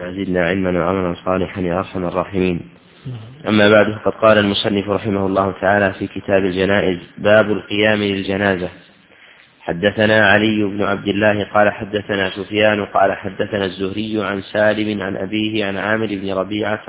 زدنا علما وعملا صالحا يا أرحم الراحمين. أما بعد، فقد قال المصنف رحمه الله تعالى في كتاب الجنائز: باب القيام للجنازة. حدثنا علي بن عبد الله قال حدثنا سفيان قال حدثنا الزهري عن سالم عن أبيه عن عامر بن ربيعة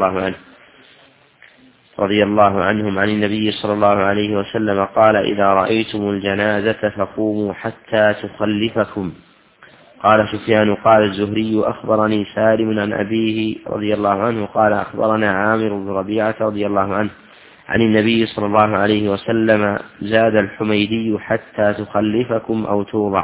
رضي الله عنهم عن النبي صلى الله عليه وسلم قال: إذا رأيتم الجنازة فقوموا حتى تخلفكم. قال سفيان قال الزهري: أخبرني سالم عن أبيه رضي الله عنه قال أخبرنا عامر بن ربيعة رضي الله عنه عن النبي صلى الله عليه وسلم. زاد الحميدي: حتى تخلفكم أو توضع.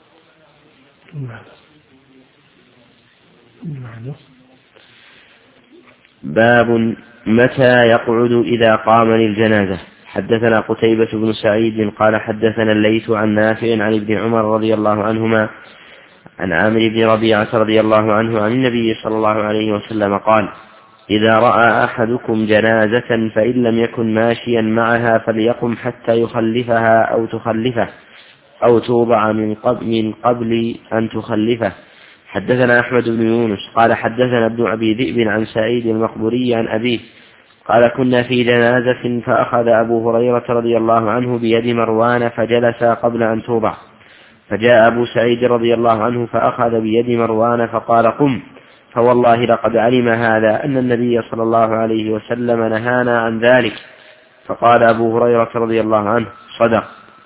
باب متى يقعد إذا قام للجنازة. حدثنا قتيبة بن سعيد قال حدثنا الليث عن نافع عن ابن عمر رضي الله عنهما عن عامر بن ربيعة رضي الله عنه عن النبي صلى الله عليه وسلم قال: إذا رأى أحدكم جنازة فإن لم يكن ماشيا معها فليقم حتى يخلفها أو تخلفه أو توضع من قبل أن تخلفه. حدثنا أحمد بن يونس قال حدثنا ابن أبي ذئب عن سعيد المقبوري عن أبيه قال: كنا في جنازة فأخذ أبو هريرة رضي الله عنه بيد مروان فجلس قبل أن توضع، فجاء أبو سعيد رضي الله عنه فأخذ بيد مروان فقال: قم، فوالله لقد علم هذا أن النبي صلى الله عليه وسلم نهانا عن ذلك. فقال أبو هريرة رضي الله عنه: صدق.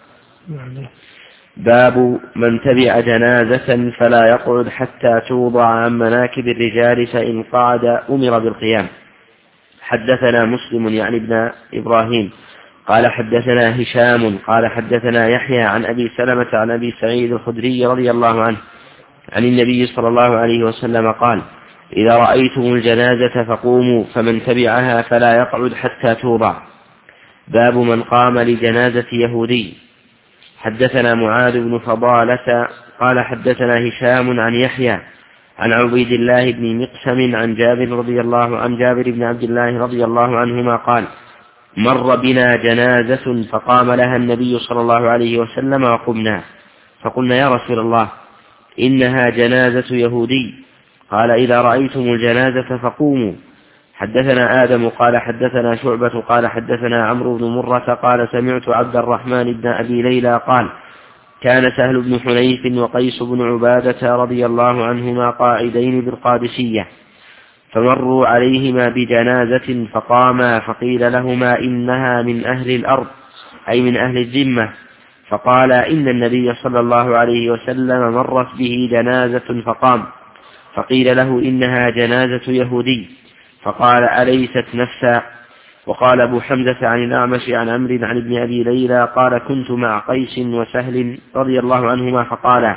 باب من تبع جنازة فلا يقعد حتى توضع عن مناكب الرجال، فإن قعد أمر بالقيام. حدثنا مسلم يعني ابن إبراهيم قال حدثنا هشام قال حدثنا يحيى عن أبي سلمة عن أبي سعيد الخدري رضي الله عنه عن النبي صلى الله عليه وسلم قال: إذا رأيتم الجنازة فقوموا، فمن تبعها فلا يقعد حتى توضع. باب من قام لجنازة يهودي. حدثنا معاذ بن فضالة قال حدثنا هشام عن يحيى عن عبيد الله بن مقسم عن جابر بن عبد الله رضي الله عنهما قال: مر بنا جنازة فقام لها النبي صلى الله عليه وسلم وقمنا، فقلنا: يا رسول الله، إنها جنازة يهودي. قال: إذا رأيتم الجنازة فقوموا. حدثنا آدم قال حدثنا شعبة قال حدثنا عمرو بن مرة قال: سمعت عبد الرحمن بن أبي ليلى قال: كان سهل بن حنيف وقيس بن عبادة رضي الله عنهما قاعدين بالقادسية، فمروا عليهما بجنازة فقاما، فقيل لهما: إنها من أهل الأرض، أي من أهل الذمة. فقال: إن النبي صلى الله عليه وسلم مرت به جنازة فقام، فقيل له: إنها جنازة يهودي. فقال: أليست نفسا؟ وقال أبو حمزة عن الأعمش عن عمرو عن ابن أبي ليلى قال: كنت مع قيس وسهل رضي الله عنهما فقال: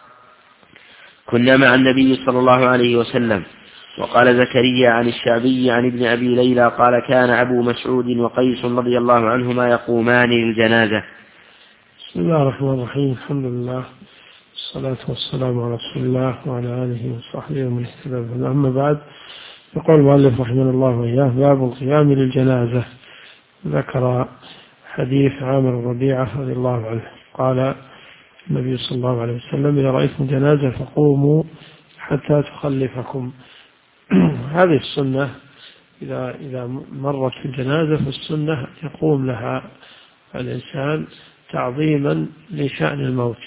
كنا مع النبي صلى الله عليه وسلم. وقال زكريا عن الشعبي عن ابن أبي ليلى قال: كان أبو مسعود وقيس رضي الله عنهما يقومان للجنازة. بسم الله الرحمن الرحيم. الحمد لله والصلاة والسلام على رسول الله وعلى آله وصحبه ومن اهتدى بهداه. أما بعد، يقول المؤلف رحمه الله وإياه: باب القيام للجنازة. ذكر حديث عامر بن ربيعة رضي الله عنه قال النبي صلى الله عليه وسلم: إذا رأيتم جنازة فقوموا حتى تخلفكم. هذه السنة، إذا مرت في الجنازة فالسنة يقوم لها الإنسان تعظيما لشأن الموت.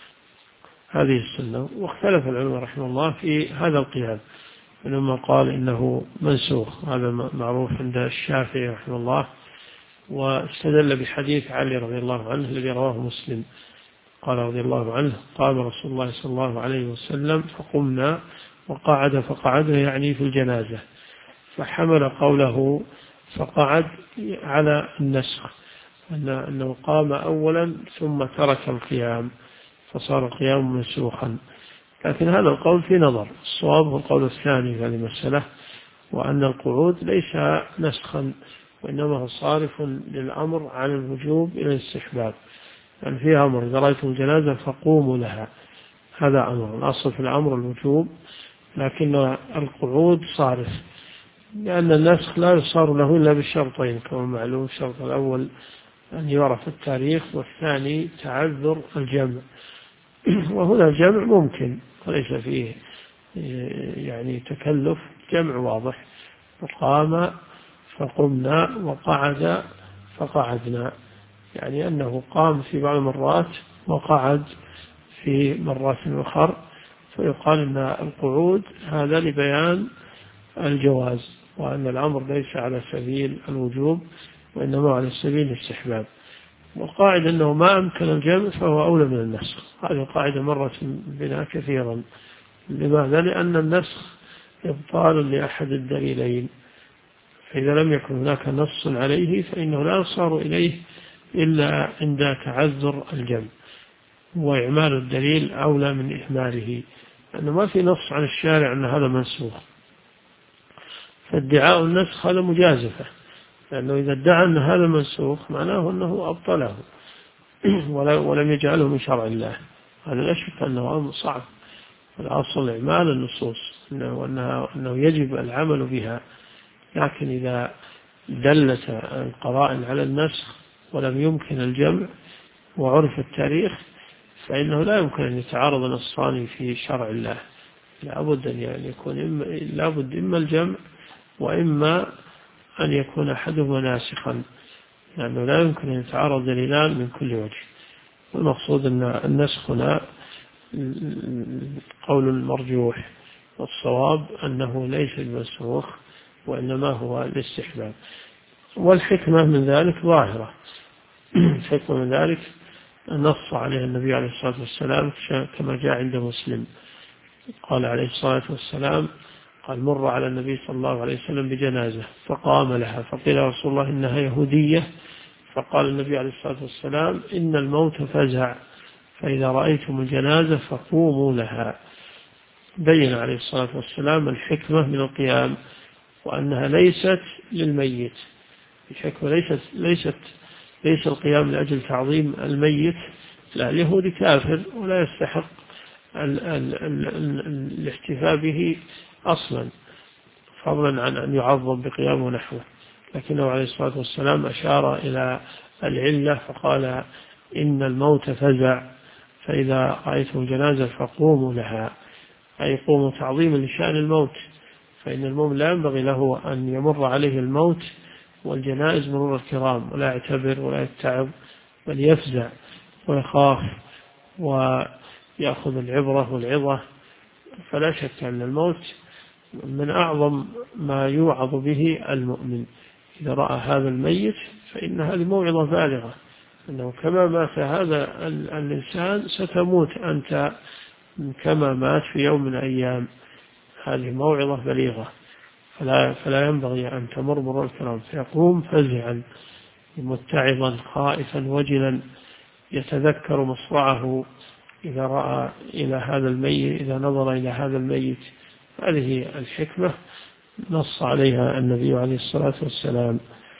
هذه السنة. واختلف العلماء رحمه الله في هذا القيام، لما قال إنه منسوخ، هذا معروف عند الشافعي رحمه الله، واستدل بحديث علي رضي الله عنه الذي رواه مسلم قال رضي الله عنه: قام رسول الله صلى الله عليه وسلم فقمنا وقعد فقعدنا، يعني في الجنازة، فحمل قوله فقعد على النسخ، أنه قام أولا ثم ترك القيام فصار القيام منسوخا. لكن هذا القول في نظر، الصواب هو القول الثاني في هذه المسألة، وأن القعود ليس نسخا، وإنما هو صارف للأمر عن الوجوب إلى الاستحباب. يعني فيها أمر: إذا رأيتم الجنازة فقوموا لها، هذا أمر، الأصل في الأمر الوجوب، لكن القعود صارف، لأن النسخ لا يصار له إلا بالشرطين كما معلوم: الشرط الأول أن يعرف التاريخ، والثاني تعذر الجمع. وهنا الجمع ممكن وليس فيه يعني تكلف، جمع واضح. فقام فقمنا، وقعد فقعدنا، يعني أنه قام في بعض المرات وقعد في مرات أخرى. فيقال أن القعود هذا لبيان الجواز، وأن الأمر ليس على سبيل الوجوب وإنما على سبيل الاستحباب. والقاعدة أنه ما أمكن الجمع فهو أولى من النسخ. هذه القاعدة مرت بنا كثيرا. لماذا؟ لأن النسخ إبطال لأحد الدليلين، فإذا لم يكن هناك نص عليه فإنه لا يصار إليه إلا عند تعذر الجمع، وإعمال الدليل أولى من إهماله، لأنه ما في نص عن الشارع أن هذا منسوخ. فادعاء النسخ هذا مجازفة، لأنه إذا ادعى أن هذا منسوخ معناه أنه أبطله ولم يجعله من شرع الله. هذا لا شك أنه أمر صعب. الأصل إعمال النصوص، أنه يجب العمل بها. لكن إذا دلت القرائن على النسخ ولم يمكن الجمع وعرف التاريخ، فإنه لا يمكن أن يتعارض نصان في شرع الله. لابد أن يكون إما الجمع وإما أن يكون أحدهما ناسخا، لأنه لا يمكن أن يتعارض دليلان من كل وجه. والمقصود أن النسخ هنا قول مرجوح، والصواب أنه ليس المنسوخ وإنما هو الاستحباب. والحكمة من ذلك ظاهرة. الحكمة من ذلك نص عليه النبي عليه الصلاة والسلام كما جاء عند مسلم، قال عليه الصلاة والسلام قال مر على النبي صلى الله عليه وسلم بجنازة فقام لها، فقيل يا رسول الله إنها يهودية، فقال النبي عليه الصلاة والسلام إن الموت فزع، فإذا رأيتم الجنازة فقوموا لها. بين عليه الصلاة والسلام الحكمة من القيام، وأنها ليست للميت. الحكمة ليس القيام لأجل تعظيم الميت، لا، اليهودي كافر ولا يستحق الاحتفاء به أصلا، فضلا عن أن يعظم بقيام ونحوه. لكنه عليه الصلاة والسلام أشار إلى العلة فقال إن الموت فزع، فإذا رأيتم الجنازة فقوموا لها، أي قوموا تعظيما لشأن الموت، فإن المؤمن لا ينبغي له أن يمر عليه الموت والجنائز مرور الكرام ولا يعتبر ولا يتعب، بل يفزع ويخاف ويأخذ العبرة والعظة. فلا شك أن الموت من أعظم ما يوعظ به المؤمن. إذا رأى هذا الميت فإن هذه موعظة بالغة، أنه كما مات هذا الإنسان ستموت أنت كما مات في يوم من الأيام. هذه موعظة بليغة، فلا ينبغي أن تمر مرور الكرام. فيقوم فزعا متعظا خائفا وجلا، يتذكر مصرعه إذا رأى إلى هذا الميت، إذا نظر إلى هذا الميت. هذه الحكمة نص عليها النبي عليه الصلاة والسلام.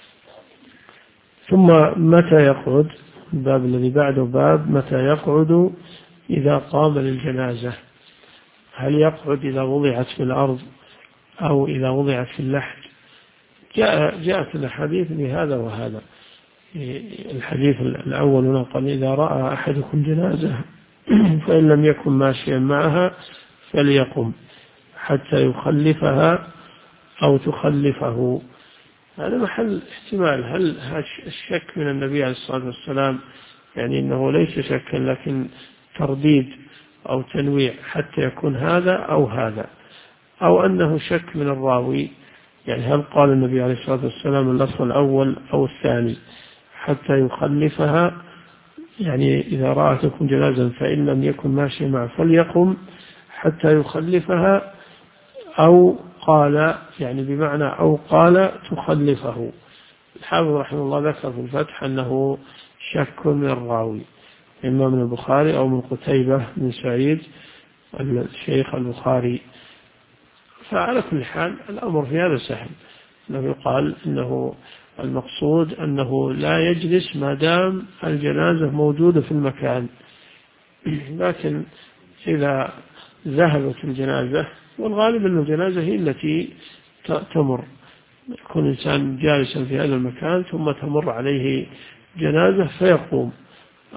ثم متى يقعد؟ الباب الذي بعده باب متى يقعد إذا قام للجنازة. هل يقعد إذا وضعت في الأرض أو إذا وضعت في اللحد؟ جاءت الحديث بهذا وهذا. الحديث الأول نقل إذا رأى أحدكم جنازة فإن لم يكن ماشيا معها فليقم حتى يخلفها أو تخلفه. هذا محل احتمال. هل الشك من النبي عليه الصلاة والسلام يعني إنه ليس شكا لكن ترديد أو تنويع حتى يكون هذا أو هذا، أو أنه شك من الراوي، يعني هل قال النبي عليه الصلاة والسلام اللفظ الأول أو الثاني حتى يخلفها، يعني إذا رأتكم جنازا فإن لم يكن ماشي معه فليقم حتى يخلفها، أو قال يعني بمعنى أو قال تخلفه. الحافظ رحمه الله ذكر في الفتح أنه شك من الراوي، إما من البخاري أو من قتيبة بن سعيد الشيخ البخاري. فعلى كل حال الأمر في هذا سهل، أنه يقال أنه المقصود أنه لا يجلس ما دام الجنازة موجودة في المكان. لكن إذا ذهبت الجنازة، والغالب أن الجنازة هي التي تمر، يكون إنسان جالسا في هذا المكان ثم تمر عليه جنازة فيقوم،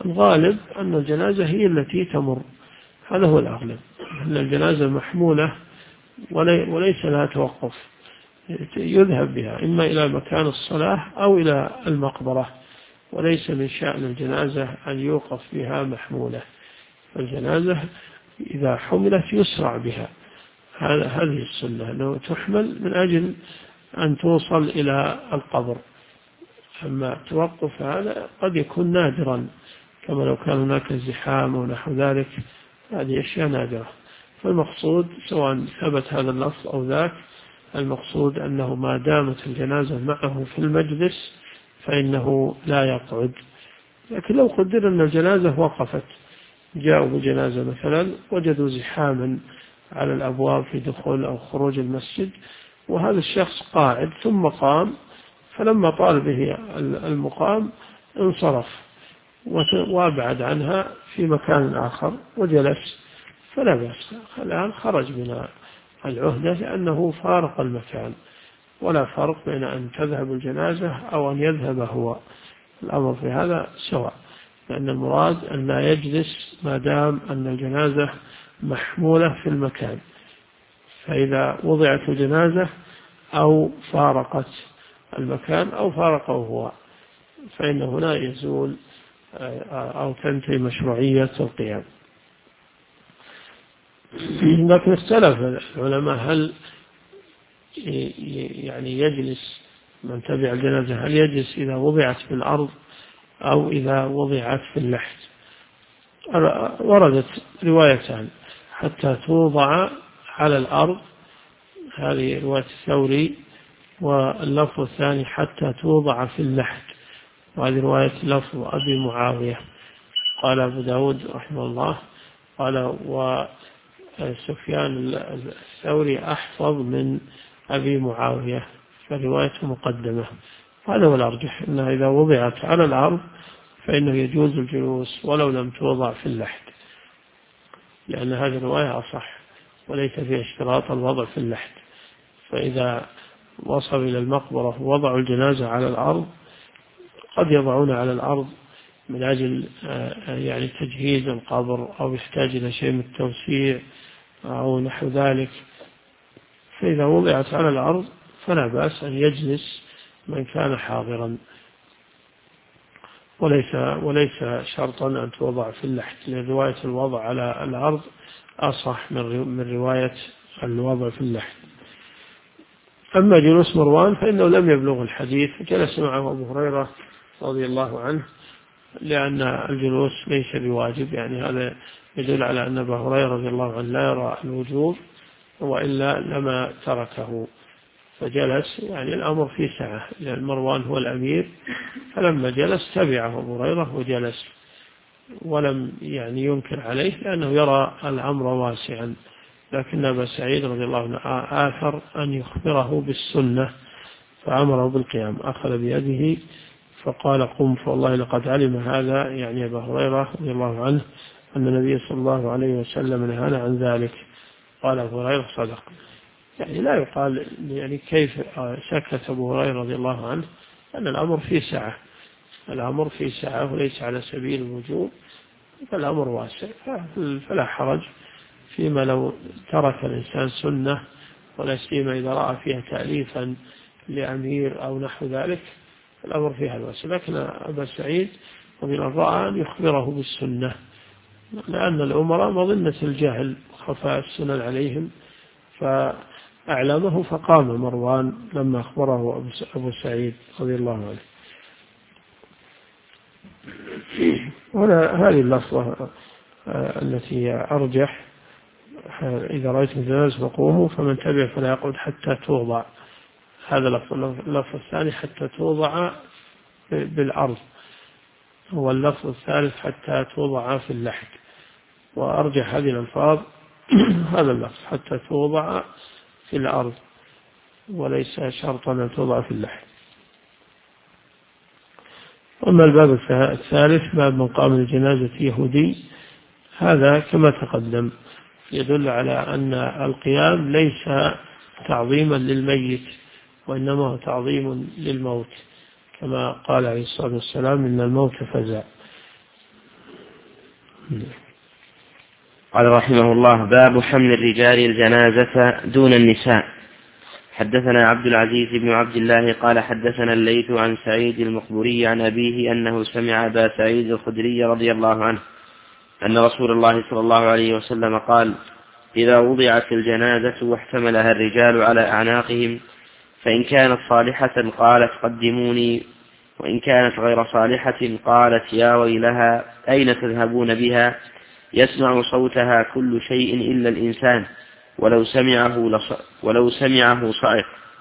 الغالب أن الجنازة هي التي تمر، هذا هو الأغلب، أن الجنازة محمولة وليس لها توقف، يذهب بها إما إلى مكان الصلاة أو إلى المقبرة، وليس من شأن الجنازة أن يوقف بها محمولة. الجنازة إذا حملت يسرع بها، هذه السنة، أنه تحمل من أجل أن توصل إلى القبر. أما التوقف هذا قد يكون نادرا، كما لو كان هناك زحام ونحو ذلك، هذه أشياء نادرة. فالمقصود سواء ثبت هذا اللفظ أو ذاك، المقصود أنه ما دامت الجنازة معه في المجلس فإنه لا يقعد. لكن لو قدر أن الجنازة وقفت، جاءوا بجنازة مثلا وجدوا زحاما على الأبواب في دخول أو خروج المسجد، وهذا الشخص قاعد ثم قام، فلما طال به المقام انصرف وابعد عنها في مكان آخر وجلس، فلا بأس، الآن خرج من العهدة لأنه فارق المكان، ولا فرق بين أن تذهب الجنازة أو أن يذهب هو، الأمر في هذا سواء، لأن المراد أن لا يجلس ما دام أن الجنازة محمولة في المكان. فإذا وضعت الجنازة أو فارقت المكان أو فارقه هو، فإنه لا يزول أو تنتهي مشروعية القيام. لكن اختلف العلماء هل يعني يجلس من تبع الجنازة، هل يجلس إذا وضعت في الأرض أو إذا وضعت في اللحد. وردت روايتان، حتى توضع على الأرض، هذه رواية الثوري، واللفظ الثاني حتى توضع في اللحد، وهذه رواية لفظ أبي معاوية. قال أبو داود رحمه الله، قال وسفيان الثوري أحفظ من أبي معاوية، فروايته مقدمة. هذا هو الأرجح، أنها إذا وضعت على الأرض فإنه يجوز الجلوس ولو لم توضع في اللحد، لأن هذه الرواية أصح وليس فيها اشتراط الوضع في اللحد. فإذا وصل إلى المقبرة ووضعوا الجنازة على الأرض، قد يضعون على الأرض من أجل يعني تجهيز القبر أو يحتاج إلى شيء من التوسيع أو نحو ذلك، فإذا وضعت على الأرض فلا بأس أن يجلس من كان حاضرا، وليس شرطا أن توضع في اللحد، لأن رواية الوضع على الأرض أصح من رواية الوضع في اللحد. أما جلوس مروان فإنه لم يبلغ الحديث، جلس معه أبو هريرة رضي الله عنه، لأن الجلوس ليس بواجب، يعني هذا يدل على أن أبا هريرة رضي الله عنه لا يرى الوجوب، وإلا لما تركه، فجلس، يعني الأمر في سعة، لأن مروان هو الأمير، فلما جلس تبعه أبو هريرة وجلس، ولم يعني ينكر عليه لأنه يرى الأمر واسعا. لكن أبا سعيد رضي الله عنه آثر أن يخبره بالسنة، فأمره بالقيام، أخذ بيده فقال قم، فوالله لقد علم هذا، يعني أبا هريرة رضي الله عنه، أن النبي صلى الله عليه وسلم نهانا عن ذلك. قال أبو هريرة صدق، يعني لا يقال يعني كيف سكت أبو هريرة رضي الله عنه، أن الأمر في سعة، الأمر في سعة وليس على سبيل الوجوب، فالأمر واسع، فلا حرج فيما لو ترك الإنسان سنة، ولا سيما إذا رأى فيها تأليفا لأمير أو نحو ذلك، الأمر فيها الواسع. لكن أبا سعيد رضي الله عنه رأى أن يخبره بالسنة، لأن الأمراء مظنة الجهل خفاء السنن عليهم، فأعلمه، فقام مروان لما أخبره أبو سعيد رضي الله عنه. هنا هذه اللفظة التي أرجح، إذا رأيتم الجنازة فقوموا فمن تبع فلا يقعد حتى توضع، هذا اللفظ الثاني حتى توضع بالأرض، واللفظ الثالث حتى توضع في اللحد، وأرجح هذه الألفاظ هذا اللفظ حتى توضع في الأرض، وليس شرطا أن توضع في اللحد. أما الباب الثالث، باب من قام لجنازة يهودي، هذا كما تقدم يدل على أن القيام ليس تعظيما للميت، وإنما هو تعظيم للموت، كما قال عليه الصلاة والسلام إن الموت فزع. قال رحمه الله: باب حمل الرجال الجنازة دون النساء. حدثنا عبد العزيز بن عبد الله قال حدثنا الليث عن سعيد المقبوري عن أبيه أنه سمع أبا سعيد الخدري رضي الله عنه أن رسول الله صلى الله عليه وسلم قال: إذا وضعت الجنازة واحتملها الرجال على أعناقهم فإن كانت صالحة قالت قدموني، وإن كانت غير صالحة قالت يا ويلها أين تذهبون بها؟ يسمع صوتها كل شيء إلا الإنسان ولو سمعه صائق.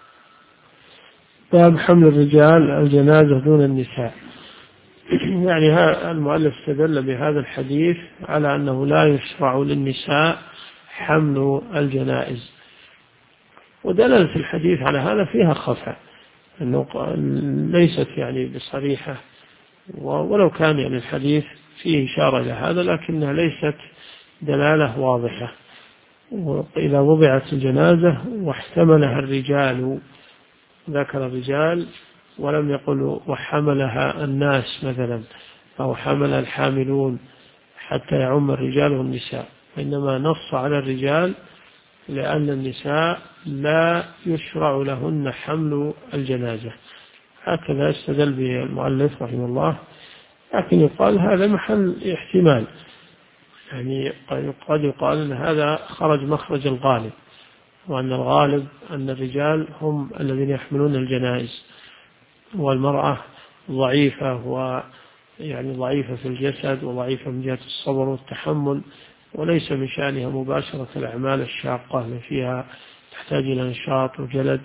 باب حمل الرجال الجنازة دون النساء. يعني المؤلف استدل بهذا الحديث على أنه لا يشرع للنساء حمل الجنائز، ودلالة الحديث على هذا فيها خفاء، أنه ليست يعني بصريحة، ولو كان يعني الحديث فيه إشارة إلى هذا لكنها ليست دلالة واضحة. وإذا وضعت الجنازة واحتملها الرجال، ذكر الرجال ولم يقل وحملها الناس مثلا أو حمل الحاملون حتى يعم الرجال والنساء، إنما نص على الرجال لأن النساء لا يشرع لهن حمل الجنازة. هكذا استدل به المؤلف رحمه الله، لكن يقال هذا محل احتمال، يعني قد يقال أن هذا خرج مخرج الغالب، وأن الغالب أن الرجال هم الذين يحملون الجنائز، والمرأة ضعيفة، ويعني ضعيفة في الجسد وضعيفة من جهة الصبر والتحمل، وليس من شأنها مباشرة الأعمال الشاقة التي فيها تحتاج إلى نشاط وجلد.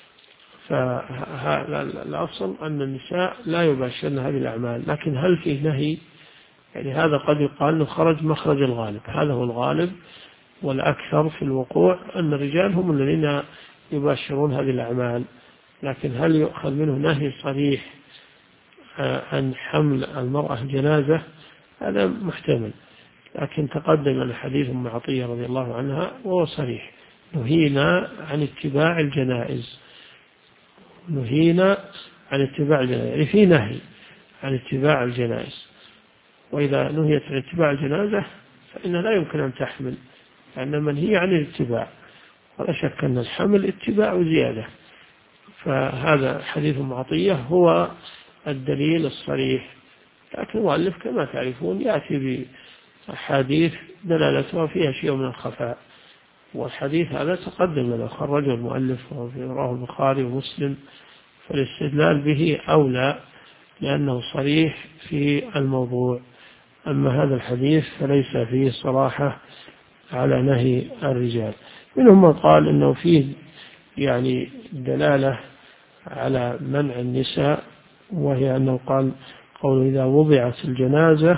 فالأصل أن النساء لا يباشرن هذه الأعمال، لكن هل فيه نهي؟ يعني هذا قد يقال أنه خرج مخرج الغالب، هذا هو الغالب والأكثر في الوقوع أن الرجال هم الذين يباشرون هذه الأعمال، لكن هل يؤخذ منه نهي صريح عن حمل المرأة جنازة؟ هذا محتمل، لكن تقدم الحديث أم عطية رضي الله عنها وهو صريح: نهينا عن اتباع الجنائز، نهينا عن اتباع الجنائز، يعني في نهي عن اتباع الجنائز. وإذا نهيت عن اتباع الجنازة فإنها لا يمكن أن تحمل، لأن منهي عن الاتباع، ولا شك أن الحمل اتباع زيادة. فهذا حديث أم عطية هو الدليل الصريح، لكن المؤلف كما تعرفون يأتي بأحاديث دلالتها فيها شيء من الخفاء، والحديث هذا تقدم لنا خرجه المؤلف ورواه البخاري ومسلم، فالاستدلال به أولى لأنه صريح في الموضوع. أما هذا الحديث فليس فيه صراحة على نهي الرجال. منهم من قال إنه فيه يعني دلالة على منع النساء، وهي أنه قال قول إذا وضعت الجنازة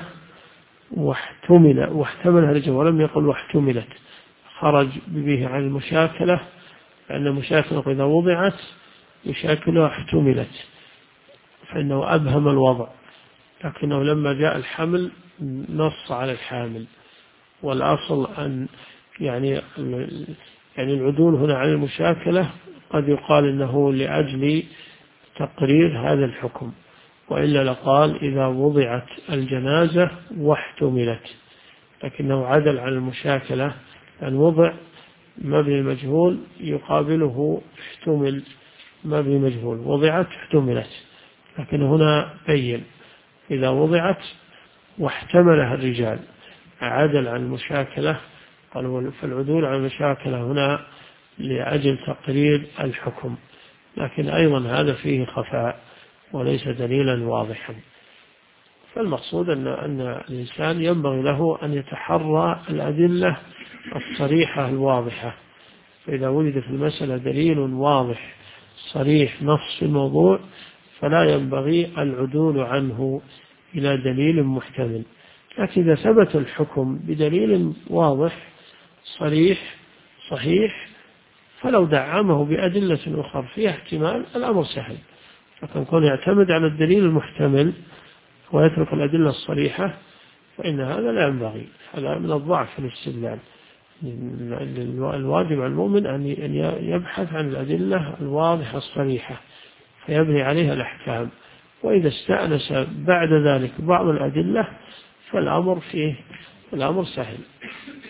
واحتملها الرجال، ولم يقل واحتملت، خرج به عن المشاكلة، لأن المشاكلة إذا وضعت يشاكلها احتملت، فإنه أبهم الوضع، لكنه لما جاء الحمل نص على الحامل. والأصل أن يعني العدول هنا عن المشاكلة قد يقال إنه لأجل تقرير هذا الحكم، وإلا لقال إذا وضعت الجنازة واحتملت، لكنه عدل عن المشاكلة، أن وضع مبني المجهول يقابله احتمل مبني مجهول، وضعت احتملت، لكن هنا بين إذا وضعت واحتملها الرجال، عدل عن المشاكلة. قالوا فالعدول عن المشاكلة هنا لأجل تقرير الحكم، لكن أيضا هذا فيه خفاء وليس دليلا واضحا. فالمقصود أن الإنسان ينبغي له أن يتحرى الأدلة الصريحة الواضحة، فإذا وجد في المسألة دليل واضح صريح نص في الموضوع فلا ينبغي العدول عنه إلى دليل محتمل. لكن إذا ثبت الحكم بدليل واضح صريح صحيح فلو دعمه بأدلة أخرى فيها احتمال الأمر سهل، لكن كون يعتمد على الدليل المحتمل ويترك الأدلة الصريحة فإن هذا لا ينبغي، هذا من الضعف في الاستدلال. الواجب على المؤمن أن يبحث عن الأدلة الواضحة الصريحة فيبني عليها الأحكام، وإذا استأنس بعد ذلك بعض الأدلة فالأمر سهل.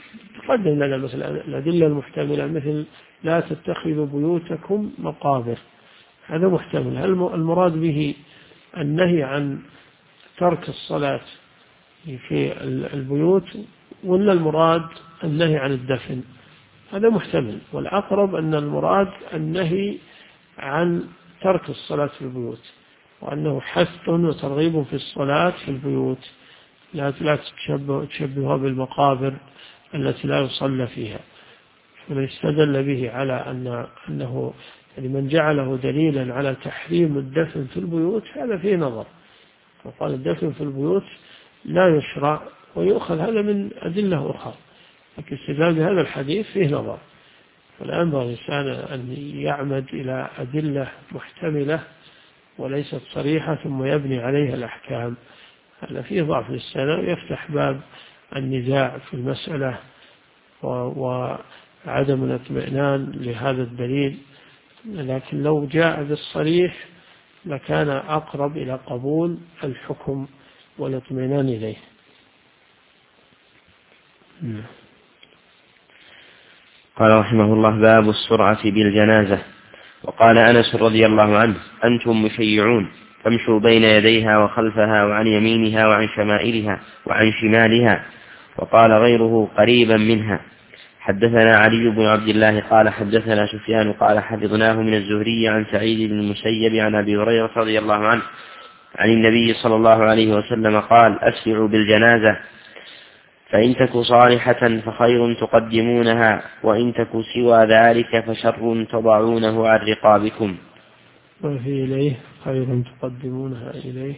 قدم لنا مثلا الأدلة المحتملة مثل لا تتخذوا بيوتكم مقابر، هذا محتمل. هل المراد به النهي عن ترك الصلاة في البيوت ولا المراد النهي عن الدفن؟ هذا محتمل، والأقرب أن المراد النهي عن ترك الصلاة في البيوت، وأنه حث وترغيب في الصلاة في البيوت، لا تشبهها بالمقابر التي لا يصلى فيها. فمن استدل به على أنه يعني من جعله دليلا على تحريم الدفن في البيوت هذا فيه نظر، وقال الدفن في البيوت لا يشرع، ويؤخذ هذا من أدلة أخرى، لكن استدلال بهذا الحديث فيه نظر. فلا ينبغي الإنسان أن يعمد إلى أدلة محتملة وليست صريحة ثم يبني عليها الأحكام، هذا فيه ضعف للسنة ويفتح باب النزاع في المسألة وعدم الاطمئنان لهذا الدليل. لكن لو جاء بالصريح لكان أقرب إلى قبول الحكم والاطمئنان إليه. قال رحمه الله: باب السرعة بالجنازة. وقال أنس رضي الله عنه: أنتم مشيعون فامشوا بين يديها وخلفها وعن يمينها وعن شمائلها وعن شمالها. وقال غيره: قريبا منها. حدثنا علي بن عبد الله قال حدثنا سفيان قال حفظناه من الزهري عن سعيد بن المسيب عن أبي هريرة رضي الله عنه عن النبي صلى الله عليه وسلم قال: أسرعوا بالجنازة، فإن تك صالحة فخير تقدمونها، وإن تك سوى ذلك فشر تضعونه عن رقابكم. وفي إليه خير تقدمونها إليه.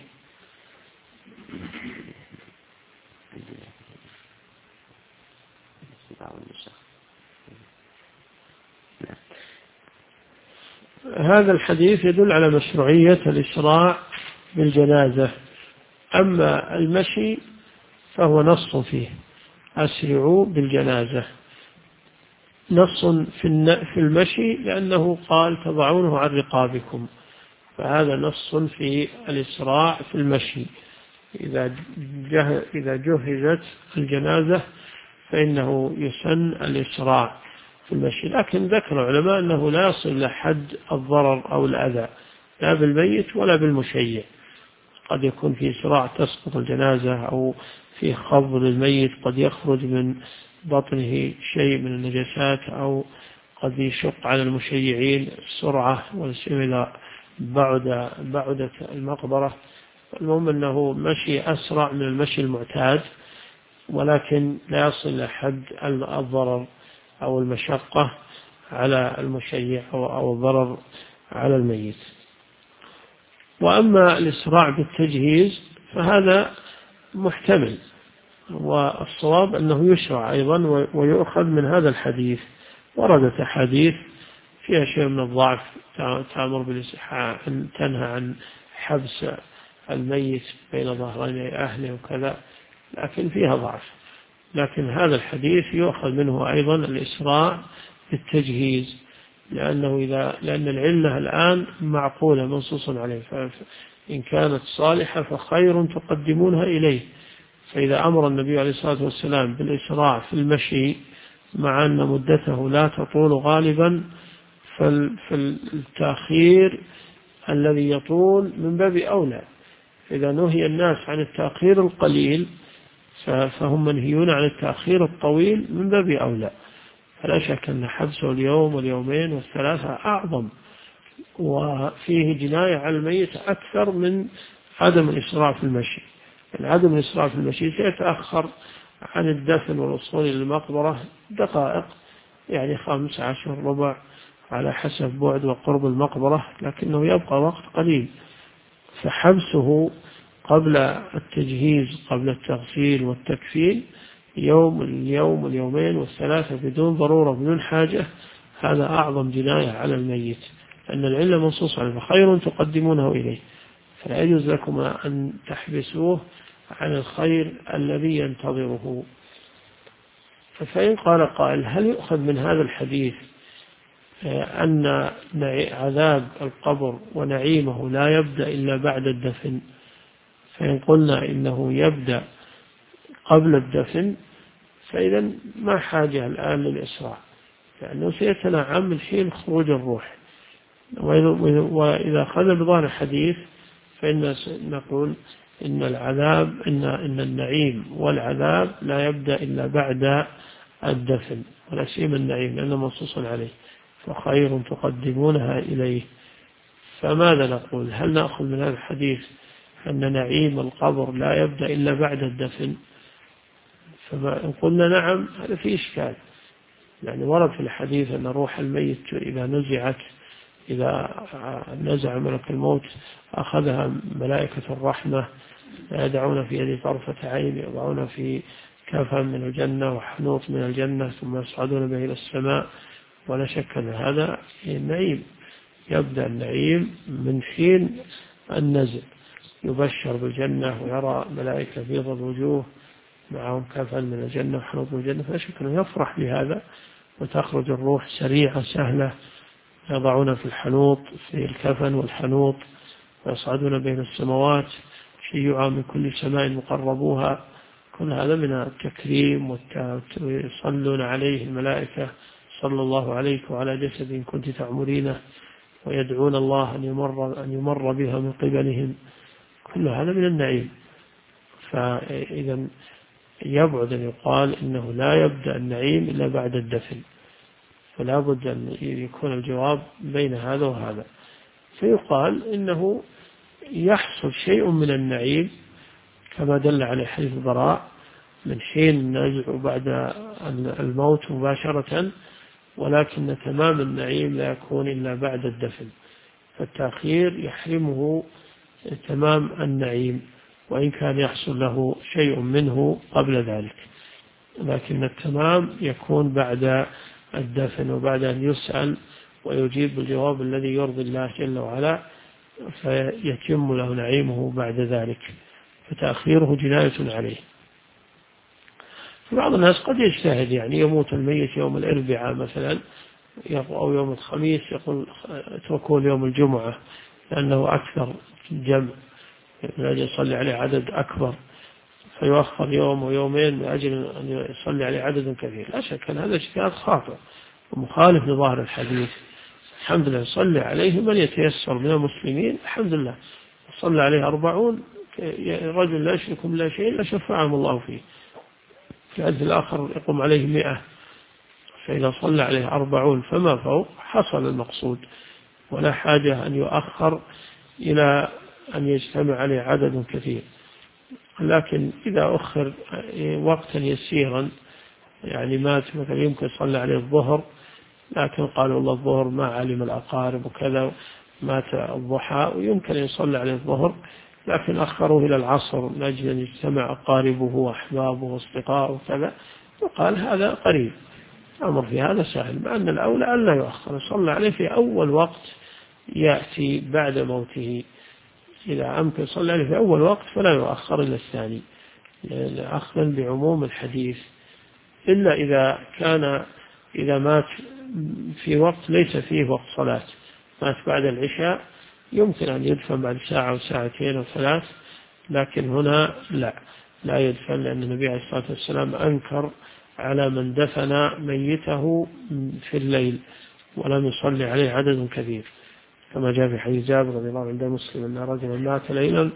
هذا الحديث يدل على مشروعية الإسراع بالجنازة. أما المشي فهو نص فيه: أسرعوا بالجنازة، نص في المشي لأنه قال تضعونه عن رقابكم، فهذا نص في الإسراع في المشي. إذا جهزت الجنازة فإنه يسن الإسراع في المشي. لكن ذكر العلماء أنه لا يصل لحد الضرر أو الأذى لا بالميت ولا بالمشيع. قد يكون في إسراع تسقط الجنازة، أو في خفض للميت قد يخرج من بطنه شيء من النجاسات، أو قد يشق على المشيعين السرعة والسير إذا بعدت المقبرة. المهم أنه مشي أسرع من المشي المعتاد، ولكن لا يصل لحد الضرر أو المشقة على المشيع أو الضرر على الميت. وأما الإسراع بالتجهيز فهذا محتمل، والصواب أنه يشرع أيضا ويؤخذ من هذا الحديث. وردت أحاديث فيها شيء من الضعف تأمر بالإسراع، تنهى عن حبس الميت بين ظهرين أهله وكذا، لكن فيها ضعف. لكن هذا الحديث يؤخذ منه أيضا الإسراع بالتجهيز، لأن العلة الآن معقولة منصوص عليه، فإن كانت صالحة فخير تقدمونها إليه. فإذا أمر النبي عليه الصلاة والسلام بالإسراع في المشي مع أن مدته لا تطول غالبا، فالتأخير الذي يطول من باب أولى. إذا نهي الناس عن التأخير القليل فهم منهيون عن التأخير الطويل من باب أولى. فلا شك أن حبسه اليوم واليومين والثلاثة أعظم، وفيه جناية على الميت أكثر من عدم الإسراع في المشي. يعني عدم الإسراع في المشي سيتأخر عن الدفن والوصول إلى المقبرة دقائق، يعني 15 ربع على حسب بعد وقرب المقبرة، لكنه يبقى وقت قليل. فحبسه قبل التجهيز قبل التغسيل والتكفين اليوم واليومين والثلاثة بدون ضرورة بدون حاجة، هذا أعظم جناية على الميت، لأن العلة منصوص عليه: فخير تقدمونه إليه. فلا يجوز لكم أن تحبسوه عن الخير الذي ينتظره. فإن قال قائل: هل يؤخذ من هذا الحديث أن عذاب القبر ونعيمه لا يبدأ إلا بعد الدفن؟ فإن قلنا إنه يبدأ قبل الدفن فإذا ما حاجة الآن للإسراع، لأنه سيتنعم من حين خروج الروح. وإذا أخذ بظاهر الحديث فإن نقول إن العذاب إن النعيم والعذاب لا يبدأ إلا بعد الدفن، ولا سيما النعيم لأنه منصوص عليه، فخير تقدمونها إليه. فماذا نقول؟ هل نأخذ من هذا الحديث أن نعيم القبر لا يبدأ إلا بعد الدفن؟ فإن قلنا نعم هذا فيه إشكال، يعني ورد في الحديث أن روح الميت إذا نزع ملك الموت أخذها ملائكة الرحمة يدعون في يد طرفة عين، يضعون في كفن من الجنة وحنوط من الجنة ثم يصعدون به إلى السماء. ولا شك أن هذا النعيم، يبدأ النعيم من حين النزع، يبشر بالجنة ويرى ملائكة بيض الوجوه معهم كفن من الجنة وحنوط من الجنة، فلا شك أنه يفرح بهذا، وتخرج الروح سريعة سهلة، يضعون في الحنوط في الكفن والحنوط ويصعدون بين السماوات شيعا من كل سماء مقربوها. كل هذا من التكريم، ويصلون عليه الملائكة صلى الله عليك وعلى جسد كنت تعمرينه، ويدعون الله أن يمر بها من قبلهم. كل هذا من النعيم. فإذا يبعد أن يقال إنه لا يبدأ النعيم إلا بعد الدفن، فلا بد أن يكون الجواب بين هذا وهذا. فيقال إنه يحصل شيء من النعيم كما دل عليه حديث البراء من حين النزع بعد الموت مباشرة، ولكن تمام النعيم لا يكون إلا بعد الدفن، فالتأخير يحرمه تمام النعيم وإن كان يحصل له شيء منه قبل ذلك، لكن التمام يكون بعد الدفن وبعد أن يسأل ويجيب بالجواب الذي يرضي الله جل وعلا، فيتم له نعيمه بعد ذلك، فتأخيره جناية عليه. بعض الناس قد يجتهد، يعني يموت الميت يوم الأربعاء مثلا أو يوم الخميس، يقول اتركوا يوم الجمعة لأنه أكثر جمع، لأجل يصلي عليه عدد أكبر، فيؤخر يوم ويومين من أجل أن يصلي عليه عدد كثير. لا شك أن هذا اجتهاد خاطئ ومخالف لظاهر الحديث. الحمد لله صلي عليه من يتيسر من المسلمين، الحمد لله صلى عليه 40 رجل لا يشرك بالله شيء إلا شفعهم الله فيه، في الحديث الآخر يقوم عليه 100، فإذا صلى عليه 40 فما فوق حصل المقصود، ولا حاجة أن يؤخر إلى أن يجتمع عليه عدد كثير. لكن إذا أخر وقتا يسيرا، يعني مات مثلا يمكن صلى عليه الظهر، لكن قالوا والله الظهر ما علم الأقارب وكذا، مات الضحى ويمكن أن يصلى عليه الظهر، لكن أخروه إلى العصر من أجل أن يجتمع أقاربه وأحبابه وأصدقائه وكذا، وقال هذا قريب، أمر في هذا سهل، مع أن الأولى ألا يؤخر، يصلى عليه في أول وقت يأتي بعد موته. إذا أمكن صلى عليه في أول وقت فلا يؤخر إلى الثاني، أخذا بعموم الحديث، إلا إذا مات في وقت ليس فيه وقت صلاة، مات بعد العشاء يمكن أن يدفن بعد ساعة أو ساعتين أو 3، لكن هنا لا يدفن، لأن النبي عليه الصلاة والسلام أنكر على من دفن ميته في الليل ولم يصلي عليه عدد كثير، كما جاء في حديث جابر رضي الله عنه عند مسلم أن رجلا مات ليلا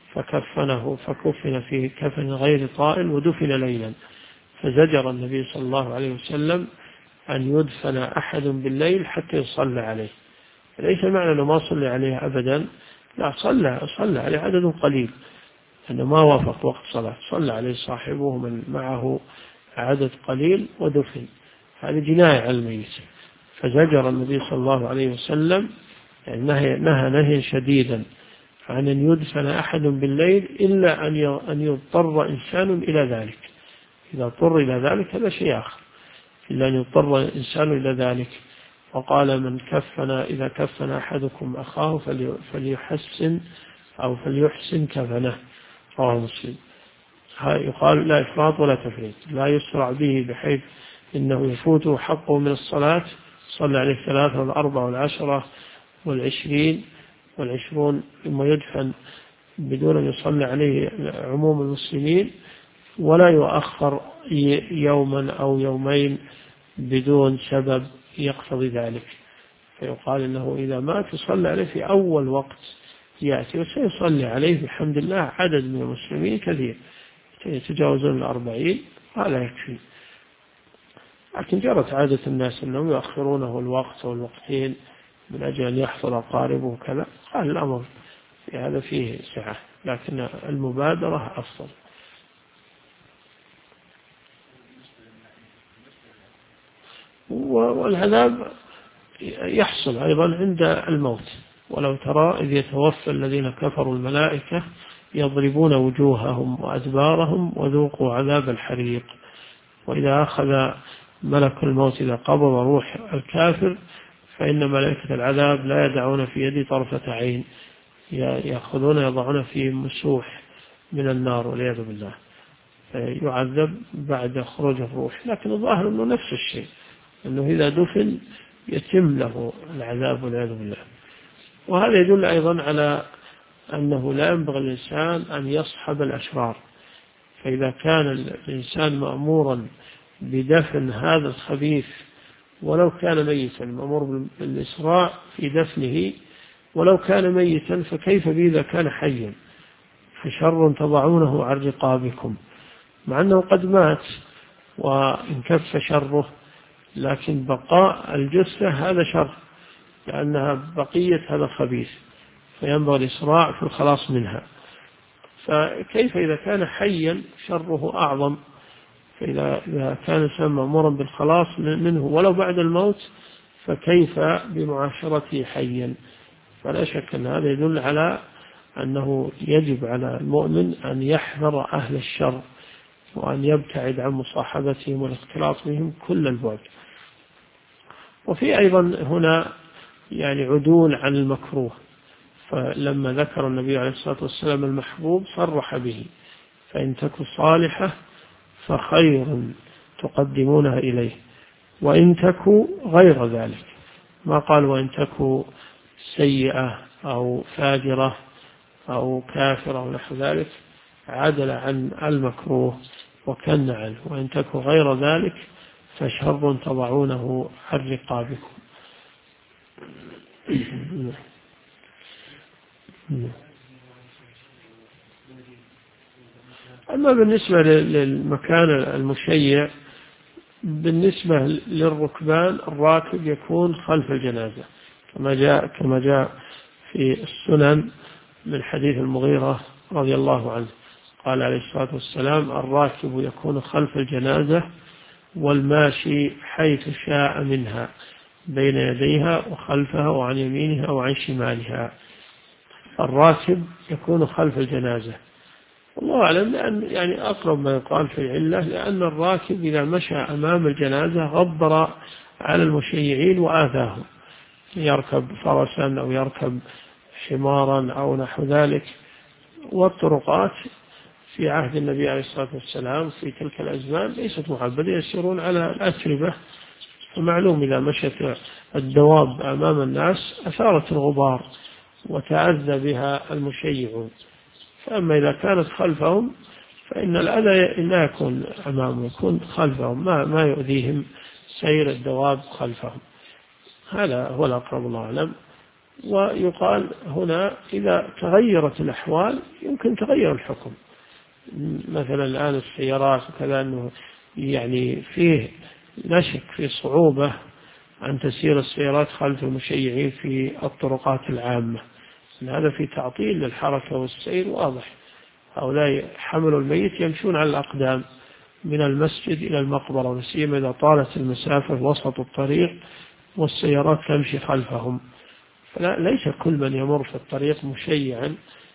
فكفن في كفن غير طائل ودفن ليلا، فزجر النبي صلى الله عليه وسلم أن يدفن أحد بالليل حتى يصلى عليه. ليس معنى أنه ما صلى عليه أبدا، لا، صلى عليه عدد قليل، أنه ما وافق وقت صلاة، صلى عليه صاحبه من معه عدد قليل ودفن، هذه جناية على الميت. فزجر النبي صلى الله عليه وسلم، يعني نهى نهي شديدا عن أن يدفن أحد بالليل إلا أن يضطر إنسان إلى ذلك. إذا اضطر إلى ذلك هذا شيء آخر، إلا أن يضطر إنسان إلى ذلك. وقال إذا كفن أحدكم أخاه فليحسن كفنه، رواه مسلم. يقال لا إفراط ولا تفريط، لا يسرع به بحيث إنه يفوته حقه من الصلاة، صلى عليه 3 و4 و10 و20 ثم يدفن بدون أن يصلى عليه عموم المسلمين، ولا يؤخر يوما أو يومين بدون سبب يقتضي ذلك، فيقال إنه إذا مات يصلى عليه في أول وقت يأتي، وسيصلي عليه بحمد الله عدد من المسلمين كثير يتجاوزون 40، هذا يكفي. لكن جرت عادة الناس أنهم يؤخرونه الوقت أو الوقتين من أجل أن يحصل أقاربه وكذا، قال الأمر في هذا فيه سعة، لكن المبادرة أفضل. والعذاب يحصل أيضا عند الموت، ولو ترى إذ يتوفى الذين كفروا الملائكة يضربون وجوههم وأدبارهم وذوقوا عذاب الحريق. وإذا أخذ ملك الموت إذا قبض روح الكافر فإن ملائكة العذاب لا يدعون في يد طرفة عين، يأخذون يضعون في مسوح من النار والعياذ بالله، يعذب بعد خروج الروح. لكن الظاهر أنه نفس الشيء، أنه إذا دفن يتم له العذاب والعياذ بالله. وهذا يدل أيضا على أنه لا ينبغي الإنسان أن يصحب الأشرار، فإذا كان الإنسان مأمورا بدفن هذا الخبيث ولو كان ميتا، مأمور بالإسراع في دفنه ولو كان ميتا، فكيف بإذا كان حيا؟ فشر تضعونه عن رقابكم، مع أنه قد مات وانكف شره، لكن بقاء الجثة هذا شر، لأنها بقية هذا الخبيث، فينبغي الإسراع في الخلاص منها. فكيف إذا كان حيا شره أعظم؟ فإذا كان الإنسان مأمورا بالخلاص منه ولو بعد الموت، فكيف بمعاشرته حيا؟ فلا شك أن هذا يدل على أنه يجب على المؤمن أن يحذر أهل الشر وأن يبتعد عن مصاحبتهم والاختلاط بهم كل البعد. وفي أيضا هنا يعني عدول عن المكروه، فلما ذكر النبي عليه الصلاة والسلام المحبوب صرح به: فإن تك صالحة فخير تقدمونها إليه، وإن تك غير ذلك، ما قال وإن تك سيئة أو فاجرة أو كافرة أو نحو ذلك، عدل عن المكروه وكن عنه: وإن تك غير ذلك فشر تضعونه عن رقابكم. أما بالنسبة للمكان المشيع، بالنسبة للركبان الراكب يكون خلف الجنازة، كما جاء في السنن من حديث المغيرة رضي الله عنه قال عليه الصلاة والسلام: الراكب يكون خلف الجنازة والماشي حيث شاء منها بين يديها وخلفها وعن يمينها وعن شمالها. الراكب يكون خلف الجنازة، والله أعلم، لأن يعني أقرب ما يقال في العلة، لأن الراكب إذا مشى أمام الجنازة غبر على المشيعين وآذاهم، يركب فرسا أو يركب حمارا أو نحو ذلك. والطرقات في عهد النبي عليه الصلاة والسلام في تلك الأزمان ليست معبدة، يسيرون على الأتربة، ومعلوم إذا مشت الدواب أمام الناس أثارت الغبار وتأذى بها المشيعون. فأما إذا كانت خلفهم فإن الأذى لا يكون أمامهم، يكون خلفهم، ما يؤذيهم سير الدواب خلفهم. هذا هو الأقرب الله أعلم. ويقال هنا إذا تغيرت الأحوال يمكن تغير الحكم، مثلا الآن السيارات وكذا، أنه يعني فيه لا شك في صعوبة أن تسير السيارات خلف المشيعين في الطرقات العامة، هذا في تعطيل للحركة والسير واضح. هؤلاء حملوا الميت يمشون على الأقدام من المسجد إلى المقبرة، وسيما إذا طالت المسافة في وسط الطريق والسيارات تمشي خلفهم. فليس كل من يمر في الطريق مشيعا،